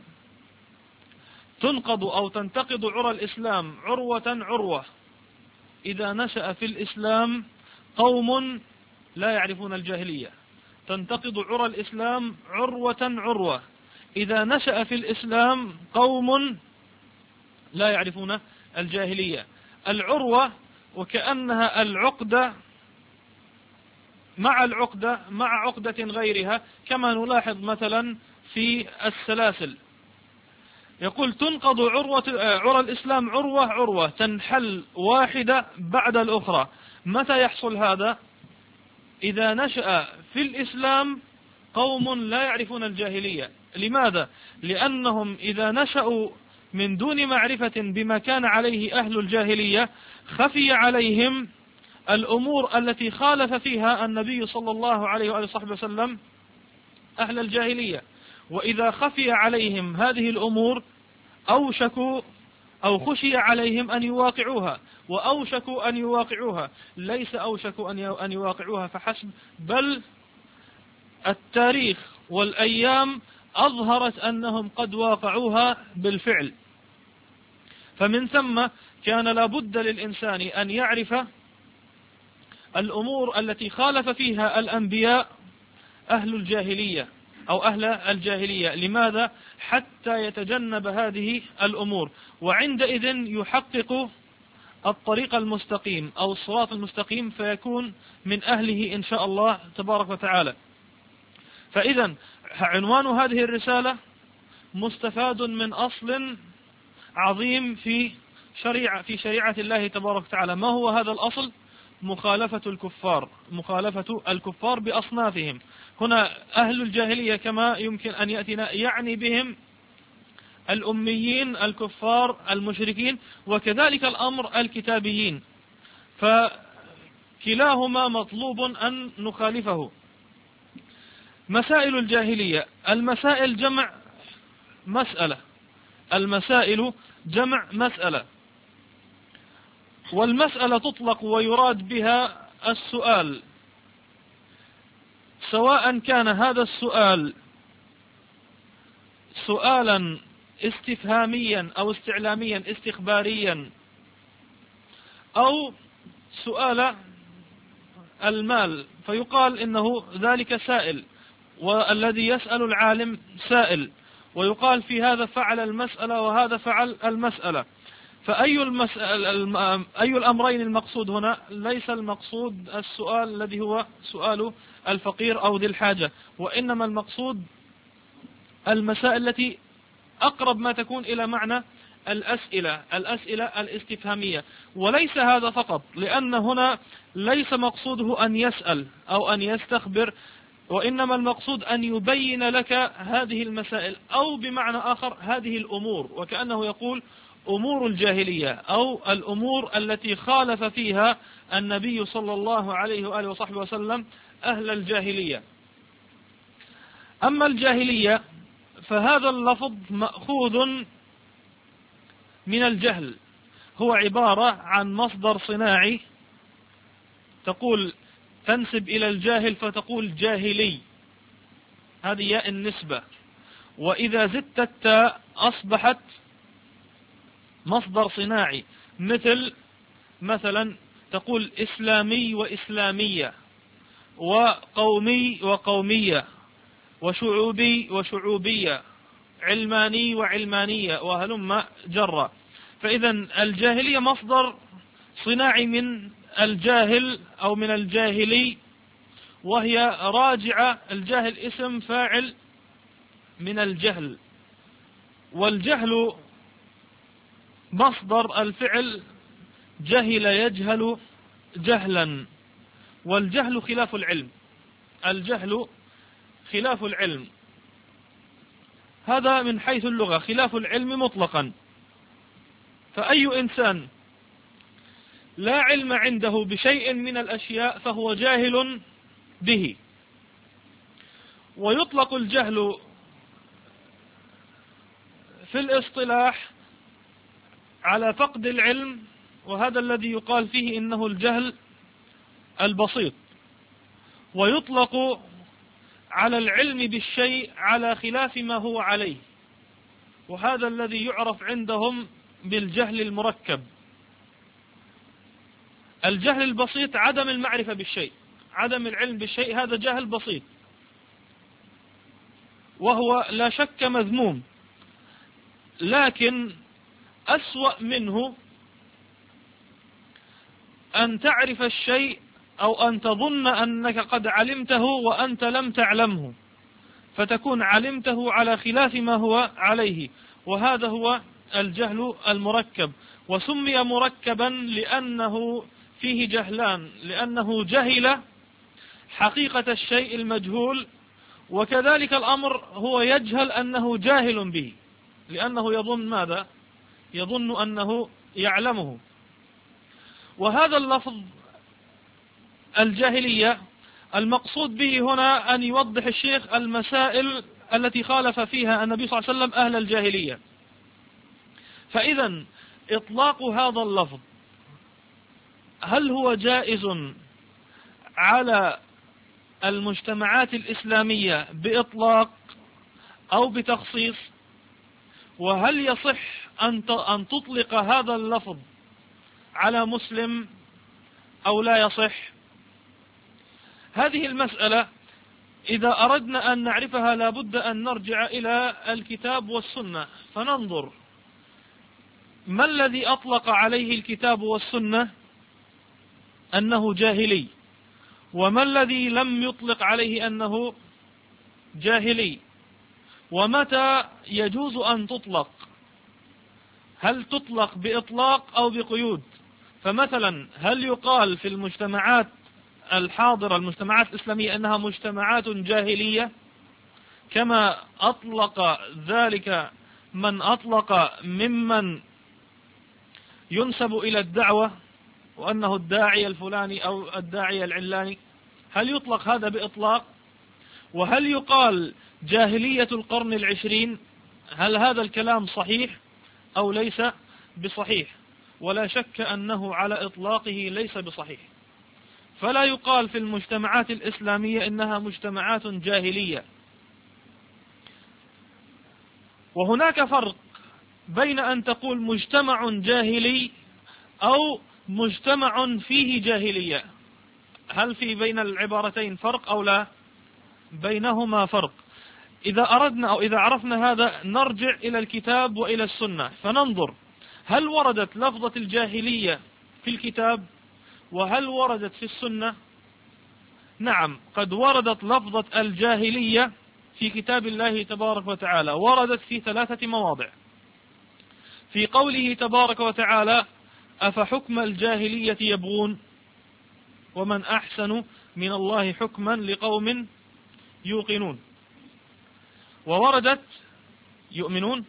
تنقض أو تنتقض عرى الإسلام عروة عروة إذا نشأ في الإسلام قوم لا يعرفون الجاهلية. تنتقض عرى الإسلام عروة عروة إذا نشأ في الإسلام قوم لا يعرفون الجاهلية. العروة وكأنها العقدة مع عقدة غيرها، كما نلاحظ مثلا في السلاسل. يقول: تنقض عرى الإسلام عروة عروة، تنحل واحدة بعد الأخرى. متى يحصل هذا؟ إذا نشأ في الإسلام قوم لا يعرفون الجاهلية. لماذا؟ لأنهم إذا نشأوا من دون معرفة بما كان عليه أهل الجاهلية خفي عليهم الأمور التي خالف فيها النبي صلى الله عليه وآله وصحبه وسلم أهل الجاهلية. وإذا خفي عليهم هذه الأمور أوشكوا أو خشي عليهم أن يواقعوها، وأوشكوا أن يواقعوها. ليس أوشكوا أن يواقعوها فحسب، بل التاريخ والأيام أظهرت أنهم قد واقعوها بالفعل. فمن ثم كان لابد للإنسان أن يعرف الأمور التي خالف فيها الأنبياء أهل الجاهلية أو أهل الجاهلية. لماذا؟ حتى يتجنب هذه الأمور، وعندئذ يحقق الطريق المستقيم أو الصراط المستقيم، فيكون من أهله إن شاء الله تبارك وتعالى. فإذا عنوان هذه الرسالة مستفاد من أصل عظيم في شريعة الله تبارك وتعالى. ما هو هذا الأصل؟ مخالفة الكفار بأصنافهم. هنا أهل الجاهلية كما يمكن أن يأتينا يعني بهم الأميين الكفار المشركين، وكذلك الأمر الكتابيين، فكلاهما مطلوب أن نخالفه. مسائل الجاهلية، المسائل جمع مسألة، والمسألة تطلق ويراد بها السؤال، سواء كان هذا السؤال سؤالا استفهاميا أو استعلاميا استخباريا، أو سؤال المال فيقال إنه ذلك سائل، والذي يسأل العالم سائل، ويقال في هذا فعل المسألة وهذا فعل المسألة. فأي الأمرين المقصود هنا؟ ليس المقصود السؤال الذي هو سؤال الفقير أو ذي الحاجة، وإنما المقصود المسائل التي أقرب ما تكون إلى معنى الأسئلة الاستفهامية. وليس هذا فقط، لأن هنا ليس مقصوده أن يسأل أو أن يستخبر، وإنما المقصود أن يبين لك هذه المسائل، أو بمعنى آخر هذه الأمور، وكأنه يقول أمور الجاهلية أو الأمور التي خالف فيها النبي صلى الله عليه وآله وصحبه وسلم أهل الجاهلية. أما الجاهلية فهذا اللفظ مأخوذ من الجهل، هو عبارة عن مصدر صناعي، تقول تنسب إلى الجاهل فتقول جاهلي، هذه ياء النسبة، وإذا زدت التاء أصبحت مصدر صناعي، مثلا تقول إسلامي وإسلامية، وقومي وقومية، وشعوبي وشعوبية، علماني وعلمانية، وهلم جرا. فإذا الجاهلية مصدر صناعي من الجاهل أو من الجاهلي، وهي راجعة، الجاهل اسم فاعل من الجهل، والجهل مصدر الفعل جهل يجهل جهلا، والجهل خلاف العلم، الجهل خلاف العلم، هذا من حيث اللغة خلاف العلم مطلقا. فأي إنسان لا علم عنده بشيء من الأشياء فهو جاهل به. ويطلق الجهل في الاصطلاح على فقد العلم، وهذا الذي يقال فيه إنه الجهل البسيط. ويطلق على العلم بالشيء على خلاف ما هو عليه، وهذا الذي يعرف عندهم بالجهل المركب. الجهل البسيط عدم المعرفة بالشيء، عدم العلم بالشيء، هذا جهل بسيط، وهو لا شك مذموم، لكن أسوأ منه أن تعرف الشيء أو أن تظن أنك قد علمته وأنت لم تعلمه، فتكون علمته على خلاف ما هو عليه، وهذا هو الجهل المركب. وسمي مركبا لأنه فيه جهلان، لأنه جهل حقيقة الشيء المجهول، وكذلك الأمر هو يجهل أنه جاهل به، لأنه يظن ماذا؟ يظن أنه يعلمه. وهذا اللفظ الجاهلية المقصود به هنا أن يوضح الشيخ المسائل التي خالف فيها النبي صلى الله عليه وسلم أهل الجاهلية. فإذا إطلاق هذا اللفظ هل هو جائز على المجتمعات الإسلامية بإطلاق أو بتخصيص؟ وهل يصح أن تطلق هذا اللفظ على مسلم أو لا يصح؟ هذه المسألة إذا أردنا أن نعرفها لابد أن نرجع إلى الكتاب والسنة، فننظر ما الذي أطلق عليه الكتاب والسنة أنه جاهلي، وما الذي لم يطلق عليه أنه جاهلي، ومتى يجوز أن تطلق، هل تطلق بإطلاق أو بقيود؟ فمثلا هل يقال في المجتمعات الحاضرة المجتمعات الإسلامية أنها مجتمعات جاهلية كما أطلق ذلك من أطلق ممن ينسب إلى الدعوة وأنه الداعية الفلاني أو الداعية العلاني؟ هل يطلق هذا بإطلاق؟ وهل يقال جاهلية القرن العشرين؟ هل هذا الكلام صحيح أو ليس بصحيح؟ ولا شك أنه على إطلاقه ليس بصحيح. فلا يقال في المجتمعات الإسلامية إنها مجتمعات جاهلية. وهناك فرق بين أن تقول مجتمع جاهلي أو مجتمع فيه جاهلية. هل في بين العبارتين فرق أو لا؟ بينهما فرق. إذا أردنا أو إذا عرفنا هذا نرجع إلى الكتاب وإلى السنة فننظر هل وردت لفظة الجاهلية في الكتاب وهل وردت في السنة؟ نعم، قد وردت لفظة الجاهلية في كتاب الله تبارك وتعالى، وردت في 3 مواضع. في قوله تبارك وتعالى: أفحكم الجاهلية يبغون ومن أحسن من الله حكما لقوم يوقنون. ووردت يؤمنون.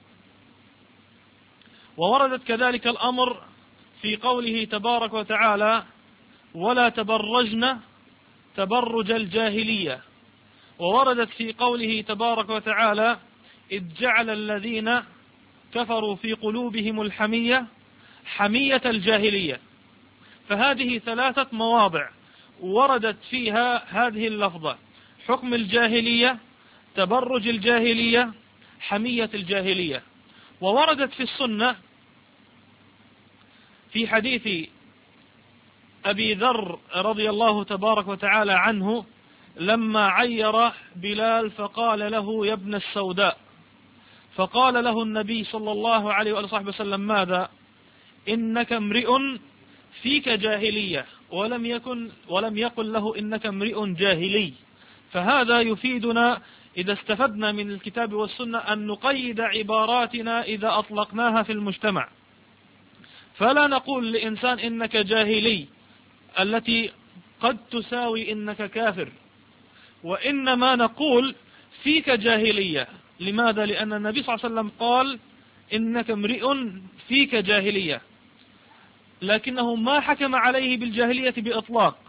ووردت كذلك الأمر في قوله تبارك وتعالى: ولا تبرجن تبرج الجاهلية. ووردت في قوله تبارك وتعالى: إذ جعل الذين كفروا في قلوبهم الحمية حمية الجاهلية. فهذه 3 مواضع وردت فيها هذه اللفظة: حكم الجاهلية، تبرج الجاهلية، حمية الجاهلية. ووردت في السنة في حديث أبي ذر رضي الله تبارك وتعالى عنه لما عير بلال فقال له: يا ابن السوداء. فقال له النبي صلى الله عليه وآله وسلم: ماذا؟ إنك امرئ فيك جاهلية، ولم يقل له إنك امرئ جاهلي. فهذا يفيدنا إذا استفدنا من الكتاب والسنة أن نقيد عباراتنا إذا أطلقناها في المجتمع، فلا نقول لإنسان إنك جاهلي التي قد تساوي إنك كافر، وإنما نقول فيك جاهلية. لماذا؟ لأن النبي صلى الله عليه وسلم قال: إنك امرئ فيك جاهلية، لكنه ما حكم عليه بالجاهلية بإطلاق،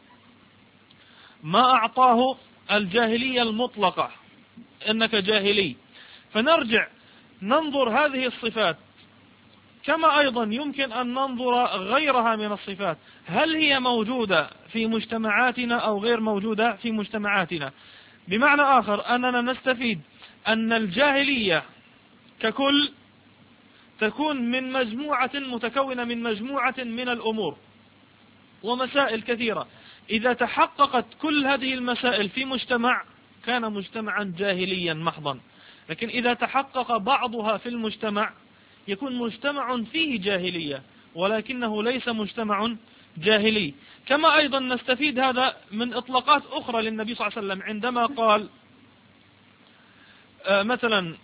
ما أعطاه الجاهلية المطلقة إنك جاهلي. فنرجع ننظر هذه الصفات، كما أيضا يمكن أن ننظر غيرها من الصفات، هل هي موجودة في مجتمعاتنا أو غير موجودة في مجتمعاتنا. بمعنى آخر أننا نستفيد أن الجاهلية ككل تكون من متكونة من مجموعة من الأمور ومسائل كثيرة. إذا تحققت كل هذه المسائل في مجتمع كان مجتمعا جاهليا محضا، لكن إذا تحقق بعضها في المجتمع يكون مجتمع فيه جاهلية ولكنه ليس مجتمع جاهلي. كما أيضا نستفيد هذا من إطلاقات أخرى للنبي صلى الله عليه وسلم عندما قال مثلا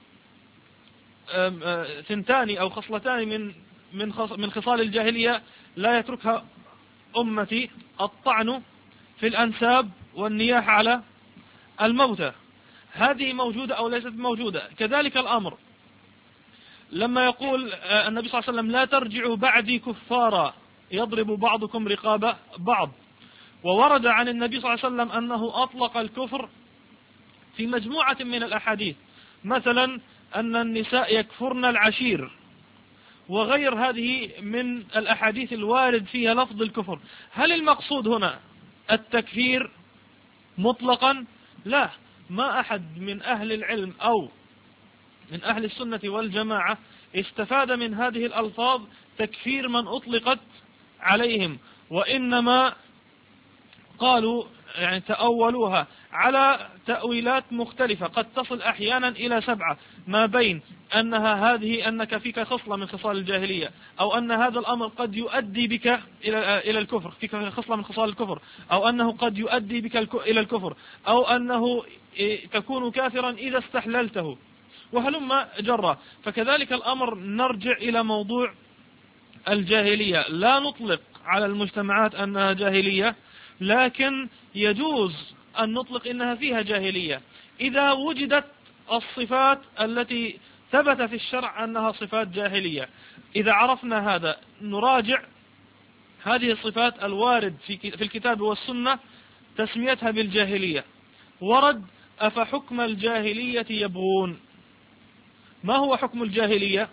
2 أو خصلتان من خصال الجاهلية لا يتركها أمتي: الطعن في الأنساب والنياح على الموتى. هذه موجودة أو ليست موجودة؟ كذلك الأمر لما يقول النبي صلى الله عليه وسلم: لا ترجعوا بعدي كفارا يضرب بعضكم رقاب بعض. وورد عن النبي صلى الله عليه وسلم أنه أطلق الكفر في مجموعة من الأحاديث، مثلا أن النساء يكفرن العشير وغير هذه من الأحاديث الوارد فيها لفظ الكفر. هل المقصود هنا التكفير مطلقا؟ لا، ما أحد من أهل العلم أو من أهل السنة والجماعة استفاد من هذه الألفاظ تكفير من أطلقت عليهم، وإنما قالوا يعني تأولوها على تأويلات مختلفة قد تصل أحيانا إلى 7، ما بين أنك فيك خصلة من خصال الجاهلية، أو أن هذا الأمر قد يؤدي بك إلى الكفر، فيك خصلة من خصال الكفر، أو أنه قد يؤدي بك إلى الكفر، أو أنه تكون كافرا إذا استحللته. وهلم جرى. فكذلك الأمر نرجع إلى موضوع الجاهلية، لا نطلق على المجتمعات أنها جاهلية، لكن يجوز أن نطلق إنها فيها جاهلية إذا وجدت الصفات التي ثبت في الشرع أنها صفات جاهلية. إذا عرفنا هذا نراجع هذه الصفات الوارد في الكتاب والسنة تسميتها بالجاهلية. ورد: أفحكم الجاهلية يبغون. ما هو حكم الجاهلية؟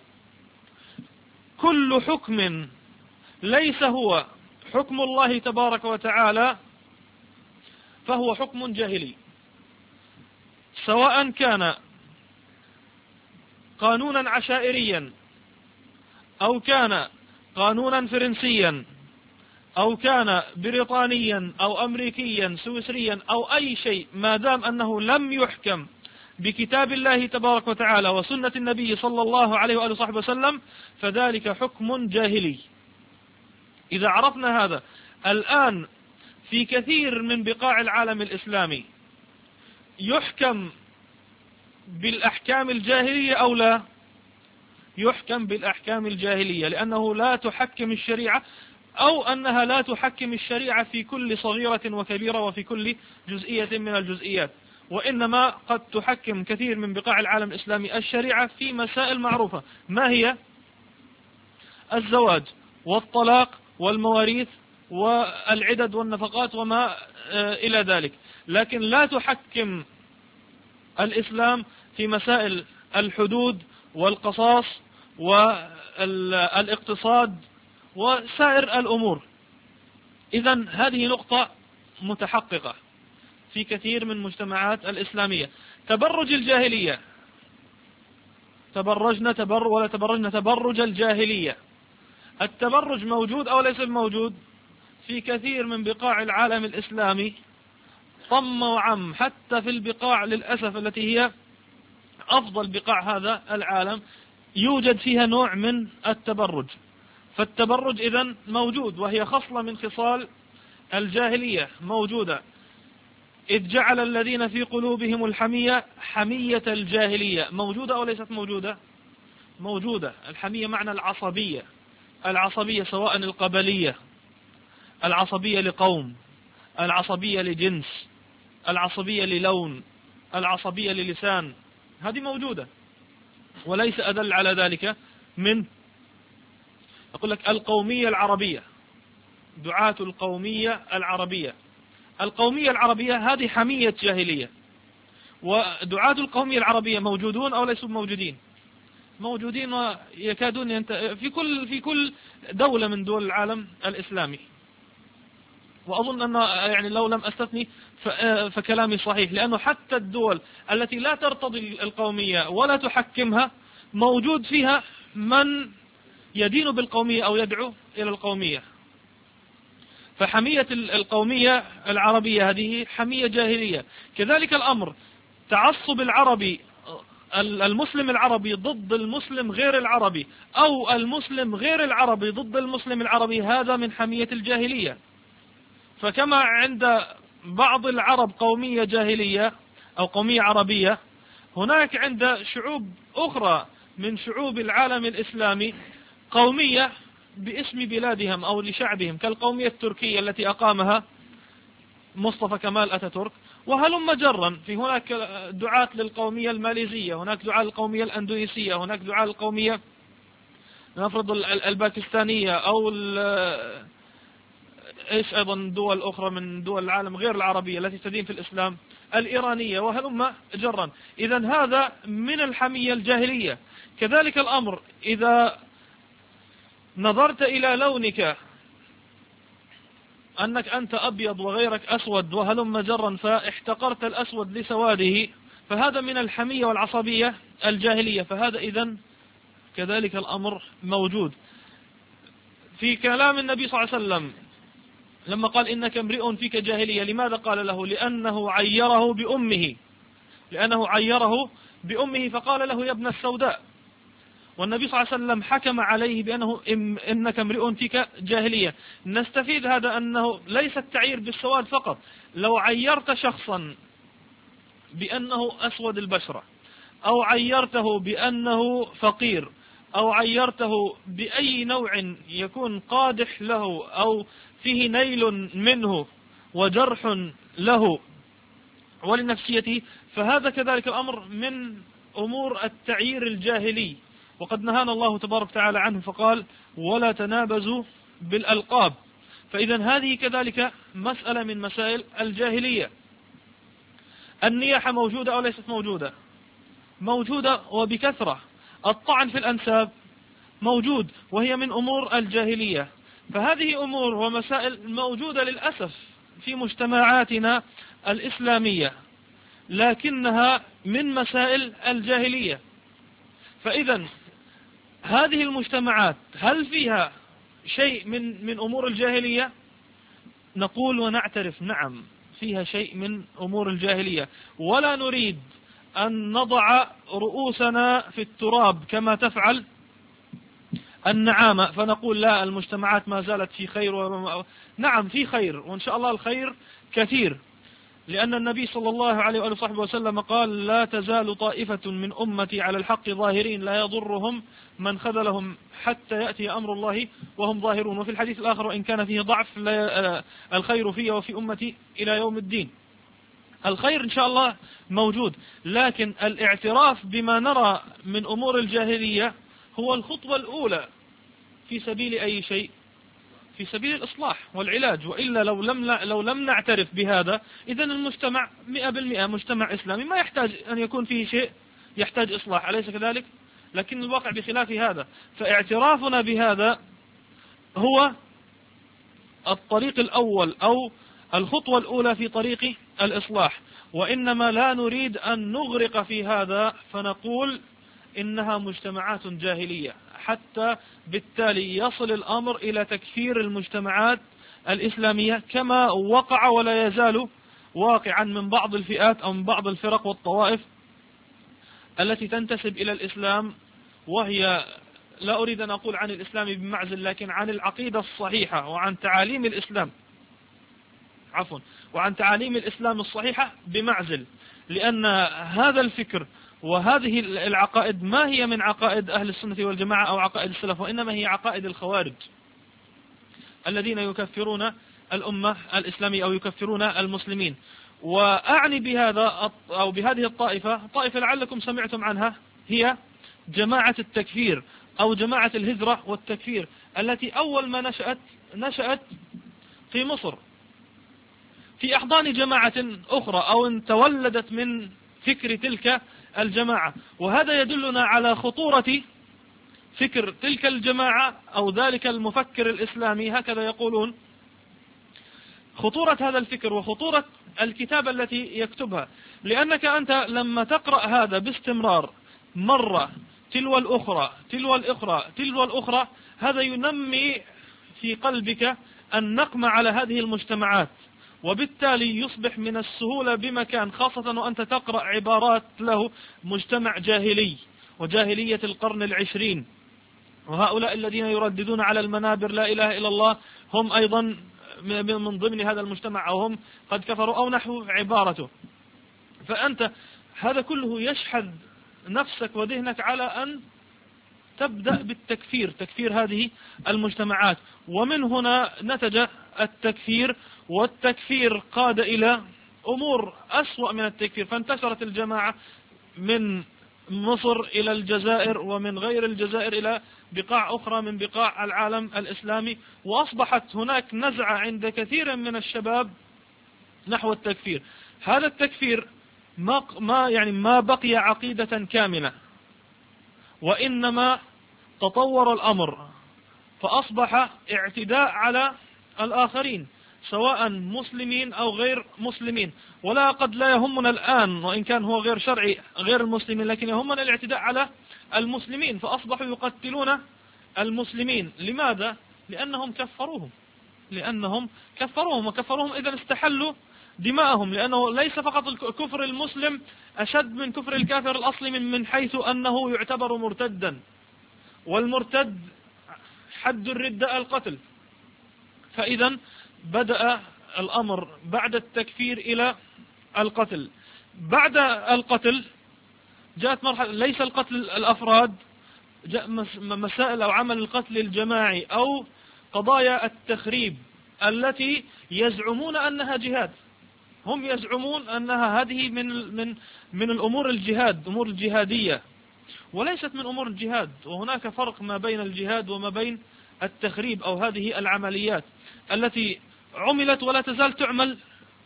كل حكم ليس هو حكم الله تبارك وتعالى فهو حكم جاهلي، سواء كان قانونا عشائريا أو كان قانونا فرنسيا أو كان بريطانيا أو أمريكيا سويسريا أو أي شيء، ما دام أنه لم يحكم بكتاب الله تبارك وتعالى وسنة النبي صلى الله عليه وآله وصحبه وسلم فذلك حكم جاهلي. إذا عرفنا هذا، الآن في كثير من بقاع العالم الإسلامي يحكم بالأحكام الجاهلية أو لا؟ يحكم بالأحكام الجاهلية، لأنه لا تحكم الشريعة، أو أنها لا تحكم الشريعة في كل صغيرة وكبيرة وفي كل جزئية من الجزئيات، وإنما قد تحكم كثير من بقاع العالم الإسلامي الشريعة في مسائل معروفة. ما هي؟ الزواج والطلاق والمواريث والعدد والنفقات وما إلى ذلك، لكن لا تحكم الإسلام في مسائل الحدود والقصاص والاقتصاد وسائر الأمور. إذن هذه نقطة متحققة في كثير من المجتمعات الإسلامية. تبرج الجاهلية، ولا تبرجنا تبرج الجاهلية. التبرج موجود أو ليس موجود في كثير من بقاع العالم الإسلامي، طم وعم، حتى في البقاع للأسف التي هي أفضل بقاع هذا العالم يوجد فيها نوع من التبرج. فالتبرج إذن موجود، وهي خصلة من خصال الجاهلية موجودة، إذ جعل الذين في قلوبهم الحمية حمية الجاهلية. موجودة أو ليست موجودة؟ موجودة. الحمية معنى العصبية، العصبية سواء القبلية، العصبية لقوم، العصبية لجنس، العصبية للون، العصبية للسان، هذه موجودة. وليس أدل على ذلك من أقول لك القومية العربية، دعاة القومية العربية. القومية العربية هذه حمية جاهلية. ودعاة القومية العربية موجودون أو ليسوا موجودين؟ موجودين، ويكادون في كل دولة من دول العالم الإسلامي. وأظن أن يعني لو لم أستثني فكلامي صحيح، لأنه حتى الدول التي لا ترتضي القومية ولا تحكمها موجود فيها من يدين بالقومية أو يدعو إلى القومية. فحمية القومية العربية هذه حمية جاهلية. كذلك الأمر تعصب العربي، المسلم العربي ضد المسلم غير العربي، أو المسلم غير العربي ضد المسلم العربي، هذا من حمية الجاهلية. فكما عند بعض العرب قومية جاهلية أو قومية عربية، هناك عند شعوب أخرى من شعوب العالم الإسلامي قومية باسم بلادهم أو لشعبهم، كالقومية التركية التي أقامها مصطفى كمال أتاتورك، وهلم جرا. في هناك دعاة للقومية الماليزية، هناك دعاة للقومية الأندونيسية، هناك دعاة للقومية نفرض الباكستانية، أو إيش أيضا دول أخرى من دول العالم غير العربية التي تدين في الإسلام، الإيرانية، وهلم جرا. إذن هذا من الحمية الجاهلية. كذلك الأمر إذا نظرت إلى لونك أنك أنت أبيض وغيرك أسود وهلم جرا، فاحتقرت الأسود لسواده، فهذا من الحمية والعصبية الجاهلية. فهذا إذن كذلك الأمر موجود. في كلام النبي صلى الله عليه وسلم لما قال إنك امرئ فيك جاهلية، لماذا قال له؟ لأنه عيره بأمه فقال له يا ابن السوداء. والنبي صلى الله عليه وسلم حكم عليه بأنه إنك امرئ فيك جاهلية. نستفيد هذا أنه ليس التعيير بالسواد فقط. لو عيرت شخصا بأنه أسود البشرة أو عيرته بأنه فقير، أو عيرته بأي نوع يكون قادح له أو فيه نيل منه وجرح له ولنفسيته، فهذا كذلك الأمر من أمور التعيير الجاهلي، وقد نهانا الله تبارك وتعالى عنه فقال: ولا تنابزوا بالألقاب. فإذا هذه كذلك مسألة من مسائل الجاهلية. النياحة موجودة أو ليست موجودة؟ موجودة وبكثرة. الطعن في الأنساب موجود، وهي من أمور الجاهلية. فهذه أمور ومسائل موجودة للأسف في مجتمعاتنا الإسلامية، لكنها من مسائل الجاهلية. فإذا هذه المجتمعات هل فيها شيء من أمور الجاهلية؟ نقول ونعترف: نعم، فيها شيء من أمور الجاهلية، ولا نريد أن نضع رؤوسنا في التراب كما تفعل النعامة فنقول لا، المجتمعات ما زالت في خير. نعم، في خير، وإن شاء الله الخير كثير، لأن النبي صلى الله عليه وآله وصحبه وسلم قال: لا تزال طائفة من أمتي على الحق ظاهرين لا يضرهم من خذلهم حتى يأتي أمر الله وهم ظاهرون. وفي الحديث الآخر: وإن كان فيه ضعف الخير في وفي أمتي إلى يوم الدين. الخير إن شاء الله موجود، لكن الاعتراف بما نرى من أمور الجاهلية هو الخطوة الأولى في سبيل أي شيء؟ في سبيل الإصلاح والعلاج. وإلا لو لم نعترف بهذا، إذن المجتمع 100% مجتمع إسلامي ما يحتاج أن يكون فيه شيء يحتاج إصلاح، أليس كذلك؟ لكن الواقع بخلاف هذا. فاعترافنا بهذا هو الطريق الأول أو الخطوة الأولى في طريق الإصلاح، وإنما لا نريد أن نغرق في هذا فنقول إنها مجتمعات جاهلية، حتى بالتالي يصل الأمر إلى تكفير المجتمعات الإسلامية كما وقع ولا يزال واقعا من بعض الفئات أو من بعض الفرق والطوائف التي تنتسب إلى الإسلام، وهي لا أريد أن أقول عن الإسلام بمعزل، لكن عن العقيدة الصحيحة وعن تعاليم الإسلام، وعن تعاليم الإسلام الصحيحة بمعزل، لأن هذا الفكر وهذه العقائد ما هي من عقائد أهل السنة والجماعة أو عقائد السلف، وإنما هي عقائد الخوارج الذين يكفرون الأمة الإسلامية أو يكفرون المسلمين. وأعني بهذا أو بهذه الطائفة طائفة لعلكم سمعتم عنها، هي جماعة التكفير أو جماعة الهجرة والتكفير، التي أول ما نشأت في مصر في أحضان جماعة أخرى أو ان تولدت من فكر تلك الجماعة. وهذا يدلنا على خطورة فكر تلك الجماعة أو ذلك المفكر الإسلامي، هكذا يقولون، خطورة هذا الفكر وخطورة الكتابة التي يكتبها. لأنك أنت لما تقرأ هذا باستمرار مرة تلو الأخرى تلو الأخرى تلو الأخرى، هذا ينمي في قلبك النقمة على هذه المجتمعات، وبالتالي يصبح من السهولة بمكان، خاصة وأنت تقرأ عبارات له مجتمع جاهلي وجاهلية القرن العشرين، وهؤلاء الذين يرددون على المنابر لا إله إلا الله هم أيضا من ضمن هذا المجتمع أو هم قد كفروا أو نحو عبارته. فأنت هذا كله يشحذ نفسك وذهنك على أن تبدأ بالتكفير، تكفير هذه المجتمعات، ومن هنا نتج التكفير، والتكفير قاد إلى أمور أسوأ من التكفير، فانتشرت الجماعة من مصر إلى الجزائر ومن غير الجزائر إلى بقاع أخرى من بقاع العالم الإسلامي، وأصبحت هناك نزعة عند كثير من الشباب نحو التكفير. هذا التكفير ما بقي عقيدة كاملة، وإنما تطور الأمر فأصبح اعتداء على الآخرين سواء مسلمين أو غير مسلمين. ولا قد لا يهمنا الآن، وإن كان هو غير شرعي غير المسلمين، لكن يهمنا الاعتداء على المسلمين، فأصبحوا يقتلون المسلمين. لماذا؟ لأنهم كفروهم إذا استحلوا دماءهم، لأنه ليس فقط كفر المسلم أشد من كفر الكافر الأصلي من حيث أنه يعتبر مرتدا، والمرتد حد الردة القتل. فإذا بدأ الأمر بعد التكفير إلى القتل. بعد القتل جاءت مرحلة ليس القتل الأفراد، جاء مسائل أو عمل القتل الجماعي أو قضايا التخريب التي يزعمون أنها جهاد. هم يزعمون أنها هذه من الأمور الجهاد، أمور الجهادية، وليست من أمور الجهاد. وهناك فرق ما بين الجهاد وما بين التخريب أو هذه العمليات التي عملت ولا تزال تعمل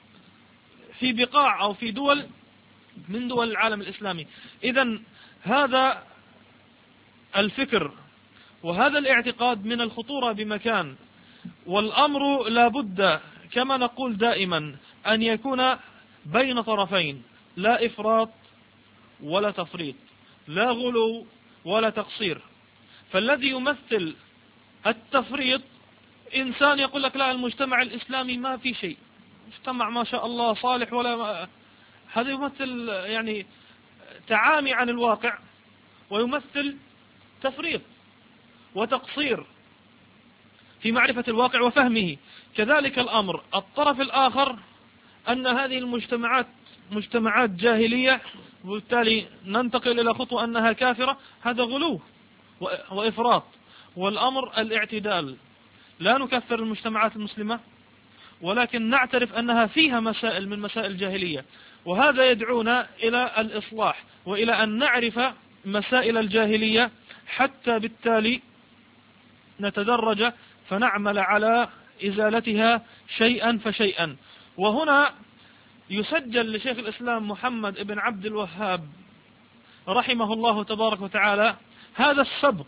في بقاع أو في دول من دول العالم الإسلامي. إذن هذا الفكر وهذا الاعتقاد من الخطورة بمكان، والأمر لابد كما نقول دائما أن يكون بين طرفين، لا إفراط ولا تفريط، لا غلو ولا تقصير. فالذي يمثل التفريط إنسان يقول لك لا المجتمع الإسلامي ما في شيء، مجتمع ما شاء الله صالح، هذا يمثل يعني تعامي عن الواقع ويمثل تفريط وتقصير في معرفة الواقع وفهمه. كذلك الأمر الطرف الآخر أن هذه المجتمعات مجتمعات جاهلية وبالتالي ننتقل إلى خطوة أنها كافرة، هذا غلو وإفراط. والأمر الاعتدال، لا نكفر المجتمعات المسلمة ولكن نعترف أنها فيها مسائل من مسائل الجاهلية، وهذا يدعونا إلى الإصلاح وإلى أن نعرف مسائل الجاهلية حتى بالتالي نتدرج فنعمل على إزالتها شيئا فشيئا. وهنا يسجل لشيخ الإسلام محمد بن عبد الوهاب رحمه الله تبارك وتعالى هذا السبق،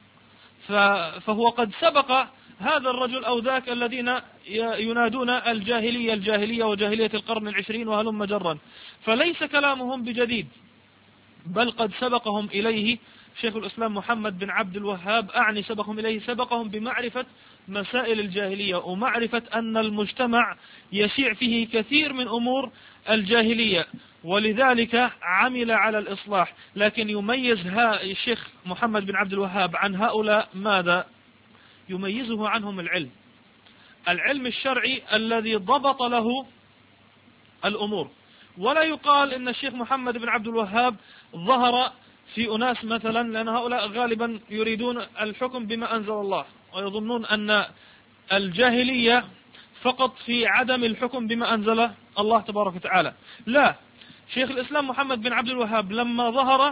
فهو قد سبق هذا الرجل أو ذاك الذين ينادون الجاهلية وجاهلية القرن العشرين وهلم جرا، فليس كلامهم بجديد، بل قد سبقهم إليه شيخ الإسلام محمد بن عبد الوهاب. أعني سبقهم إليه، سبقهم بمعرفة مسائل الجاهلية ومعرفة أن المجتمع يشيع فيه كثير من أمور الجاهلية، ولذلك عمل على الإصلاح. لكن يميز الشيخ محمد بن عبد الوهاب عن هؤلاء ماذا؟ يميزه عنهم العلم الشرعي الذي ضبط له الأمور. ولا يقال إن الشيخ محمد بن عبد الوهاب ظهر في أناس مثلا، لأن هؤلاء غالبا يريدون الحكم بما أنزل الله ويظنون أن الجاهلية فقط في عدم الحكم بما أنزل الله تبارك وتعالى. لا، شيخ الإسلام محمد بن عبد الوهاب لما ظهر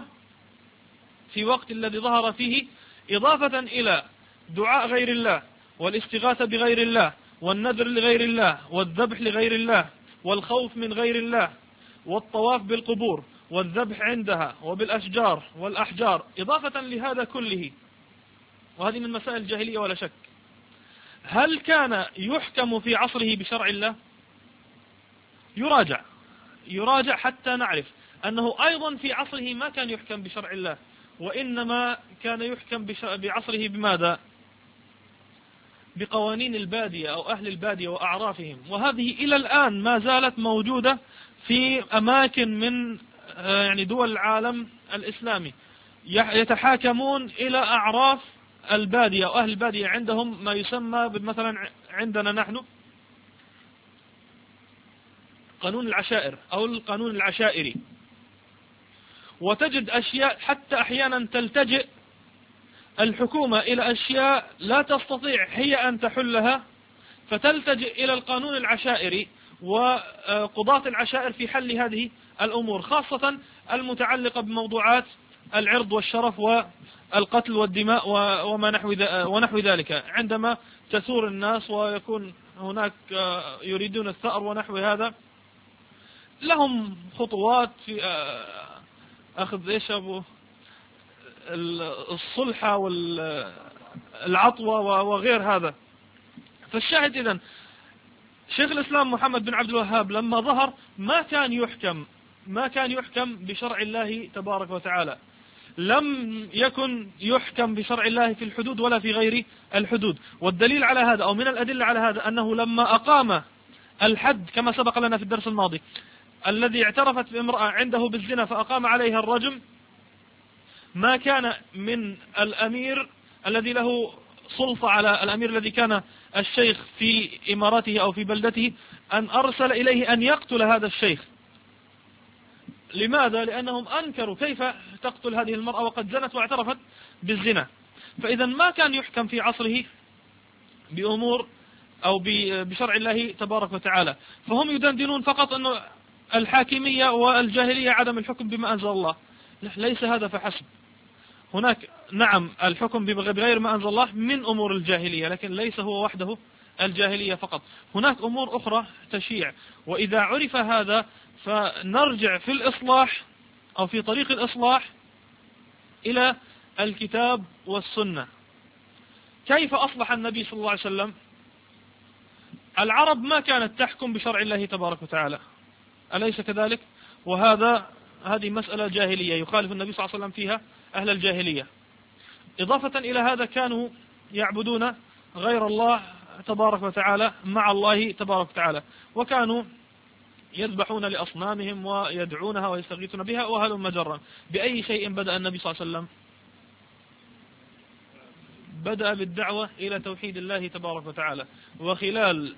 في وقت الذي ظهر فيه، إضافة إلى دعاء غير الله والاستغاثة بغير الله والنذر لغير الله والذبح لغير الله والخوف من غير الله والطواف بالقبور والذبح عندها وبالأشجار والأحجار، إضافة لهذا كله، وهذه من مسائل الجاهلية ولا شك، هل كان يحكم في عصره بشرع الله؟ يراجع حتى نعرف أنه أيضا في عصره ما كان يحكم بشرع الله، وإنما كان يحكم بعصره بماذا؟ بقوانين البادية أو أهل البادية وأعرافهم، وهذه إلى الآن ما زالت موجودة في أماكن من يعني دول العالم الإسلامي، يتحاكمون إلى أعراف البادية وأهل البادية. عندهم ما يسمى مثلا عندنا نحن قانون العشائر أو القانون العشائري، وتجد أشياء حتى أحيانا تلتجئ الحكومة إلى أشياء لا تستطيع هي أن تحلها، فتلتجئ إلى القانون العشائري وقضاة العشائر في حل هذه الأمور، خاصة المتعلقة بموضوعات العرض والشرف والقتل والدماء ونحو ذلك، عندما تثور الناس ويكون هناك يريدون الثأر ونحو هذا، لهم خطوات في أخذ الصلحة والعطوة وغير هذا. فالشاهد إذن شيخ الإسلام محمد بن عبد الوهاب لما ظهر ما كان يحكم بشرع الله تبارك وتعالى، لم يكن يحكم بشرع الله في الحدود ولا في غير الحدود. والدليل على هذا أو من الأدلة على هذا أنه لما أقام الحد كما سبق لنا في الدرس الماضي، الذي اعترفت بامرأة عنده بالزنا فأقام عليها الرجم، ما كان من الأمير الذي له سلطة على الأمير الذي كان الشيخ في إمارته أو في بلدته أن أرسل إليه أن يقتل هذا الشيخ، لماذا؟ لأنهم أنكروا كيف تقتل هذه المرأة وقد زنت واعترفت بالزنا. فإذا ما كان يحكم في عصره بأمور أو بشرع الله تبارك وتعالى، فهم يدندنون فقط أنه الحاكمية والجاهلية عدم الحكم بما أنزل الله. ليس هذا فحسب، هناك نعم الحكم بغير ما أنزل الله من أمور الجاهلية، لكن ليس هو وحده الجاهلية فقط، هناك أمور أخرى تشيع. وإذا عرف هذا فنرجع في الإصلاح أو في طريق الإصلاح إلى الكتاب والسنة. كيف أصلح النبي صلى الله عليه وسلم؟ العرب ما كانت تحكم بشرع الله تبارك وتعالى، أليس كذلك؟ هذه مسألة جاهلية يخالف النبي صلى الله عليه وسلم فيها أهل الجاهلية. إضافة إلى هذا كانوا يعبدون غير الله تبارك وتعالى مع الله تبارك وتعالى، وكانوا يذبحون لأصنامهم ويدعونها ويستغيثون بها وهلم مجرا. بأي شيء بدأ النبي صلى الله عليه وسلم؟ بدأ بالدعوة إلى توحيد الله تبارك وتعالى، وخلال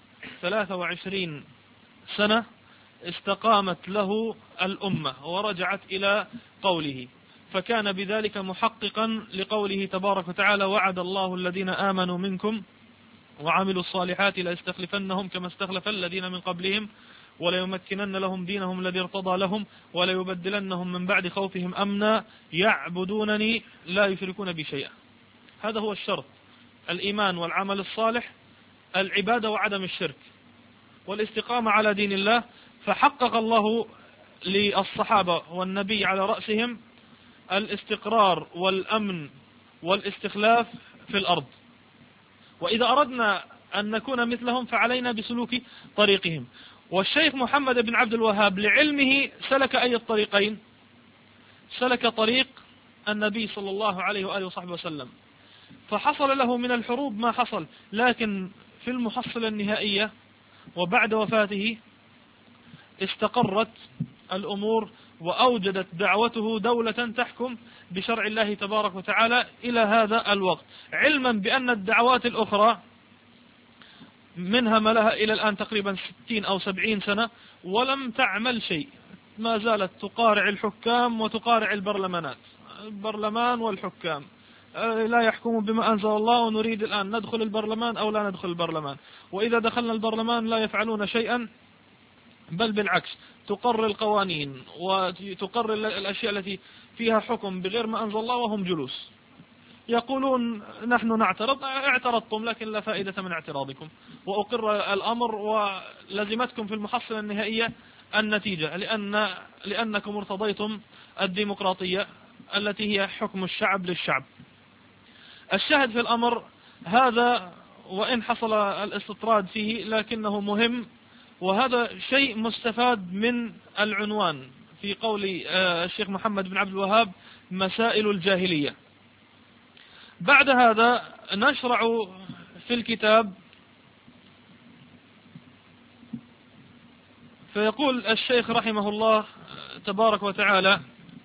23 سنة استقامت له الأمة ورجعت إلى قوله، فكان بذلك محققا لقوله تبارك وتعالى: وعد الله الذين آمنوا منكم وعملوا الصالحات ليستخلفنهم كما استخلف الذين من قبلهم وليمكنن لهم دينهم الذي ارتضى لهم وليبدلنهم من بعد خوفهم أمنا يعبدونني لا يشركون بي شيئا. هذا هو الشرط: الإيمان والعمل الصالح، العبادة وعدم الشرك، والاستقامة على دين الله. فحقق الله للصحابة والنبي على رأسهم الاستقرار والأمن والاستخلاف في الأرض. وإذا أردنا أن نكون مثلهم فعلينا بسلوك طريقهم. والشيخ محمد بن عبد الوهاب لعلمه سلك أي الطريقين؟ سلك طريق النبي صلى الله عليه وآله وصحبه وسلم، فحصل له من الحروب ما حصل، لكن في المحصلة النهائية وبعد وفاته استقرت الأمور وأوجدت دعوته دولة تحكم بشرع الله تبارك وتعالى إلى هذا الوقت، علما بأن الدعوات الأخرى منها ما لها إلى الآن تقريبا 60 أو 70 سنة ولم تعمل شيء، ما زالت تقارع الحكام وتقارع البرلمانات، البرلمان والحكام لا يحكموا بما أنزل الله، ونريد الآن ندخل البرلمان أو لا ندخل البرلمان، وإذا دخلنا البرلمان لا يفعلون شيئا، بل بالعكس تقرر القوانين وتقرر الأشياء التي فيها حكم بغير ما أنزل الله وهم جلوس يقولون نحن نعترض. اعترضتم لكن لا فائدة من اعتراضكم، وأقر الأمر ولزمتكم في المحصلة النهائية النتيجة، لأنكم ارتضيتم الديمقراطية التي هي حكم الشعب للشعب. الشاهد في الأمر هذا، وإن حصل الاستطراد فيه لكنه مهم، وهذا شيء مستفاد من العنوان في قول الشيخ محمد بن عبد الوهاب: مسائل الجاهلية. بعد هذا نشرع في الكتاب، فيقول الشيخ رحمه الله تبارك وتعالى: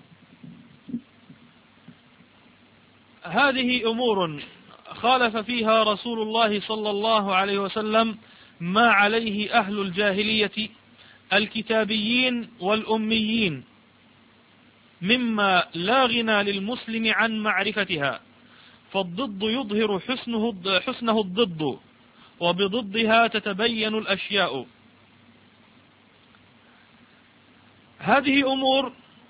هذه أمور خالف فيها رسول الله صلى الله عليه وسلم ما عليه أهل الجاهلية الكتابيين والأميين مما لا غنى للمسلم عن معرفتها، فالضد يظهر حسنه الضد، وبضدها تتبين الأشياء. هذه أمور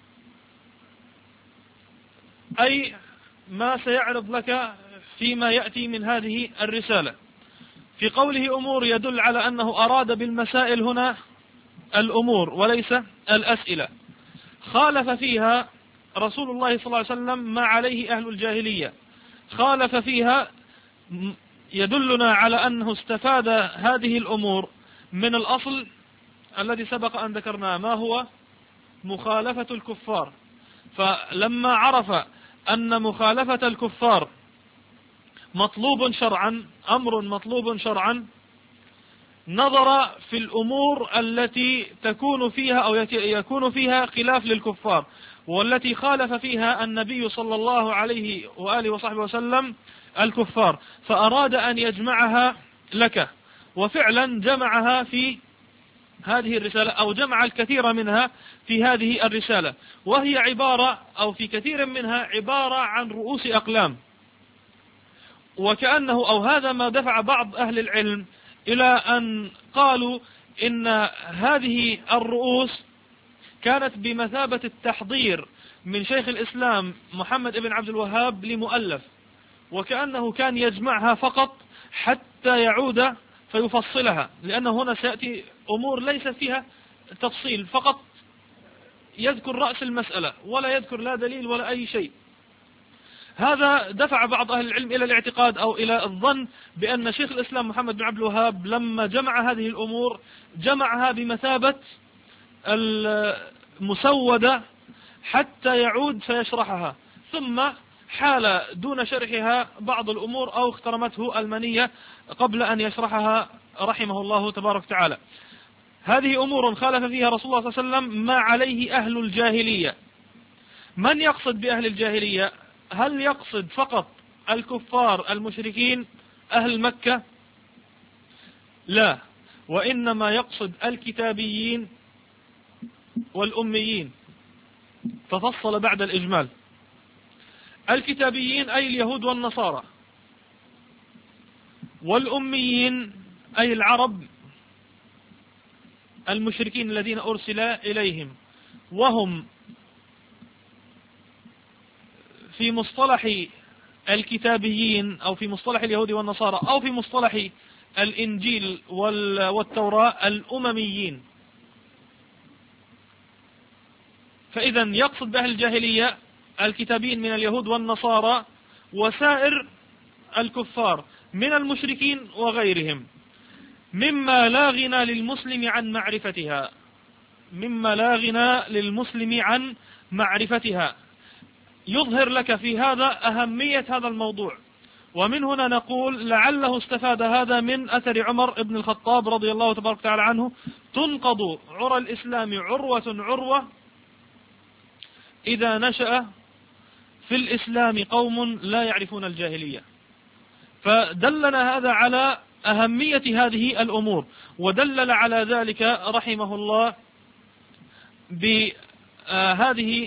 أي ما سيعرض لك فيما يأتي من هذه الرسالة. في قوله أمور يدل على أنه أراد بالمسائل هنا الأمور وليس الأسئلة. خالف فيها رسول الله صلى الله عليه وسلم ما عليه أهل الجاهلية، خالف فيها يدلنا على أنه استفاد هذه الأمور من الأصل الذي سبق أن ذكرناه، ما هو مخالفة الكفار. فلما عرف أن مخالفة الكفار مطلوب شرعا، أمر مطلوب شرعا، نظر في الأمور التي تكون فيها أو يكون فيها خلاف للكفار، والتي خالف فيها النبي صلى الله عليه وآله وصحبه وسلم الكفار، فأراد أن يجمعها لك، وفعلا جمعها في هذه الرسالة أو جمع الكثير منها في هذه الرسالة، وهي عبارة أو في كثير منها عبارة عن رؤوس أقلام. وكأنه أو هذا ما دفع بعض أهل العلم إلى أن قالوا إن هذه الرؤوس كانت بمثابة التحضير من شيخ الإسلام محمد بن عبد الوهاب لمؤلف، وكأنه كان يجمعها فقط حتى يعود فيفصلها، لأن هنا سيأتي أمور ليس فيها تفصيل، فقط يذكر رأس المسألة ولا يذكر لا دليل ولا أي شيء. هذا دفع بعض أهل العلم إلى الاعتقاد أو إلى الظن بأن شيخ الإسلام محمد بن عبد الوهاب لما جمع هذه الأمور جمعها بمثابة المسودة حتى يعود فيشرحها، ثم حال دون شرحها بعض الأمور أو اخترمته المنية قبل أن يشرحها رحمه الله تبارك وتعالى. هذه أمور خالف فيها رسول الله صلى الله عليه وسلم ما عليه أهل الجاهلية. من يقصد بأهل الجاهلية؟ هل يقصد فقط الكفار المشركين أهل مكة؟ لا، وإنما يقصد الكتابيين والأميين، ففصل بعد الإجمال. الكتابيين أي اليهود والنصارى، والأميين أي العرب المشركين الذين أرسل إليهم، وهم في مصطلح الكتابيين أو في مصطلح اليهود والنصارى أو في مصطلح الإنجيل والتوراة الأمميين. فإذا يقصد بأهل الجاهلية الكتابيين من اليهود والنصارى وسائر الكفار من المشركين وغيرهم، مما لا غنى للمسلم عن معرفتها، مما لا غنى للمسلم عن معرفتها. يظهر لك في هذا أهمية هذا الموضوع، ومن هنا نقول لعله استفاد هذا من أثر عمر بن الخطاب رضي الله تبارك وتعالى عنه: تنقض عرى الإسلام عروة عروة إذا نشأ في الإسلام قوم لا يعرفون الجاهلية. فدلنا هذا على أهمية هذه الأمور، ودلل على ذلك رحمه الله بهذه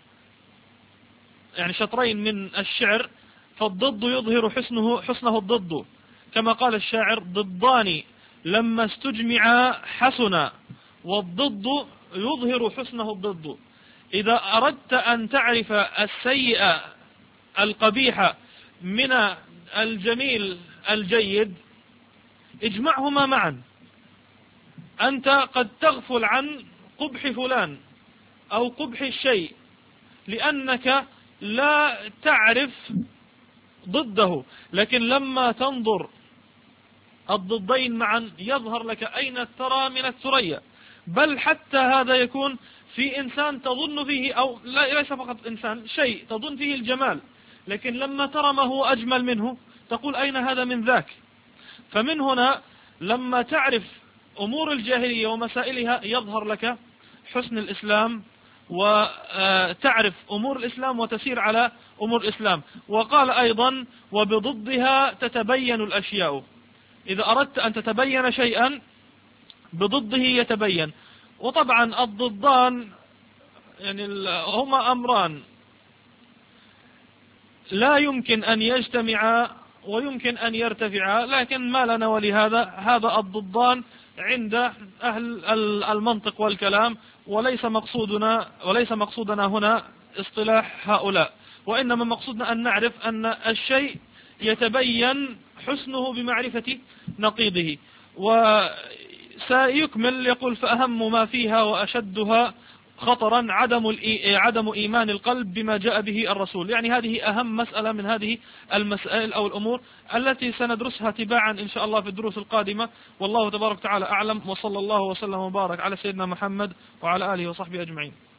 يعني شطرين من الشعر: فالضد يظهر حسنه الضد، كما قال الشاعر: ضدان لما استجمعا حسنا، والضد يظهر حسنه الضد. إذا أردت أن تعرف السيء القبيح من الجميل الجيد اجمعهما معا. أنت قد تغفل عن قبح فلان أو قبح الشيء لأنك لا تعرف ضده، لكن لما تنظر الضدين معا يظهر لك أين الثرى من الثريا. بل حتى هذا يكون في إنسان تظن فيه، أو ليس فقط إنسان، شيء تظن فيه الجمال، لكن لما ترى ما هو أجمل منه تقول أين هذا من ذاك. فمن هنا لما تعرف أمور الجاهلية ومسائلها يظهر لك حسن الإسلام، وتعرف أمور الإسلام وتسير على أمور الإسلام. وقال أيضا: وبضدها تتبين الأشياء. إذا أردت أن تتبين شيئا بضده يتبين. وطبعا الضدان يعني هما أمران لا يمكن أن يجتمعا ويمكن أن يرتفعا، لكن ما لنا ولهذا. هذا الضدان عند أهل المنطق والكلام، وليس مقصودنا هنا اصطلاح هؤلاء، وإنما مقصودنا أن نعرف أن الشيء يتبين حسنه بمعرفة نقيضه. وسيكمل يقول: فأهم ما فيها وأشدها خطرا عدم إيمان القلب بما جاء به الرسول. يعني هذه أهم مسألة من هذه المسائل أو الأمور التي سندرسها تباعا إن شاء الله في الدروس القادمة. والله تبارك وتعالى أعلم، وصلى الله وسلم وبارك على سيدنا محمد وعلى آله وصحبه أجمعين.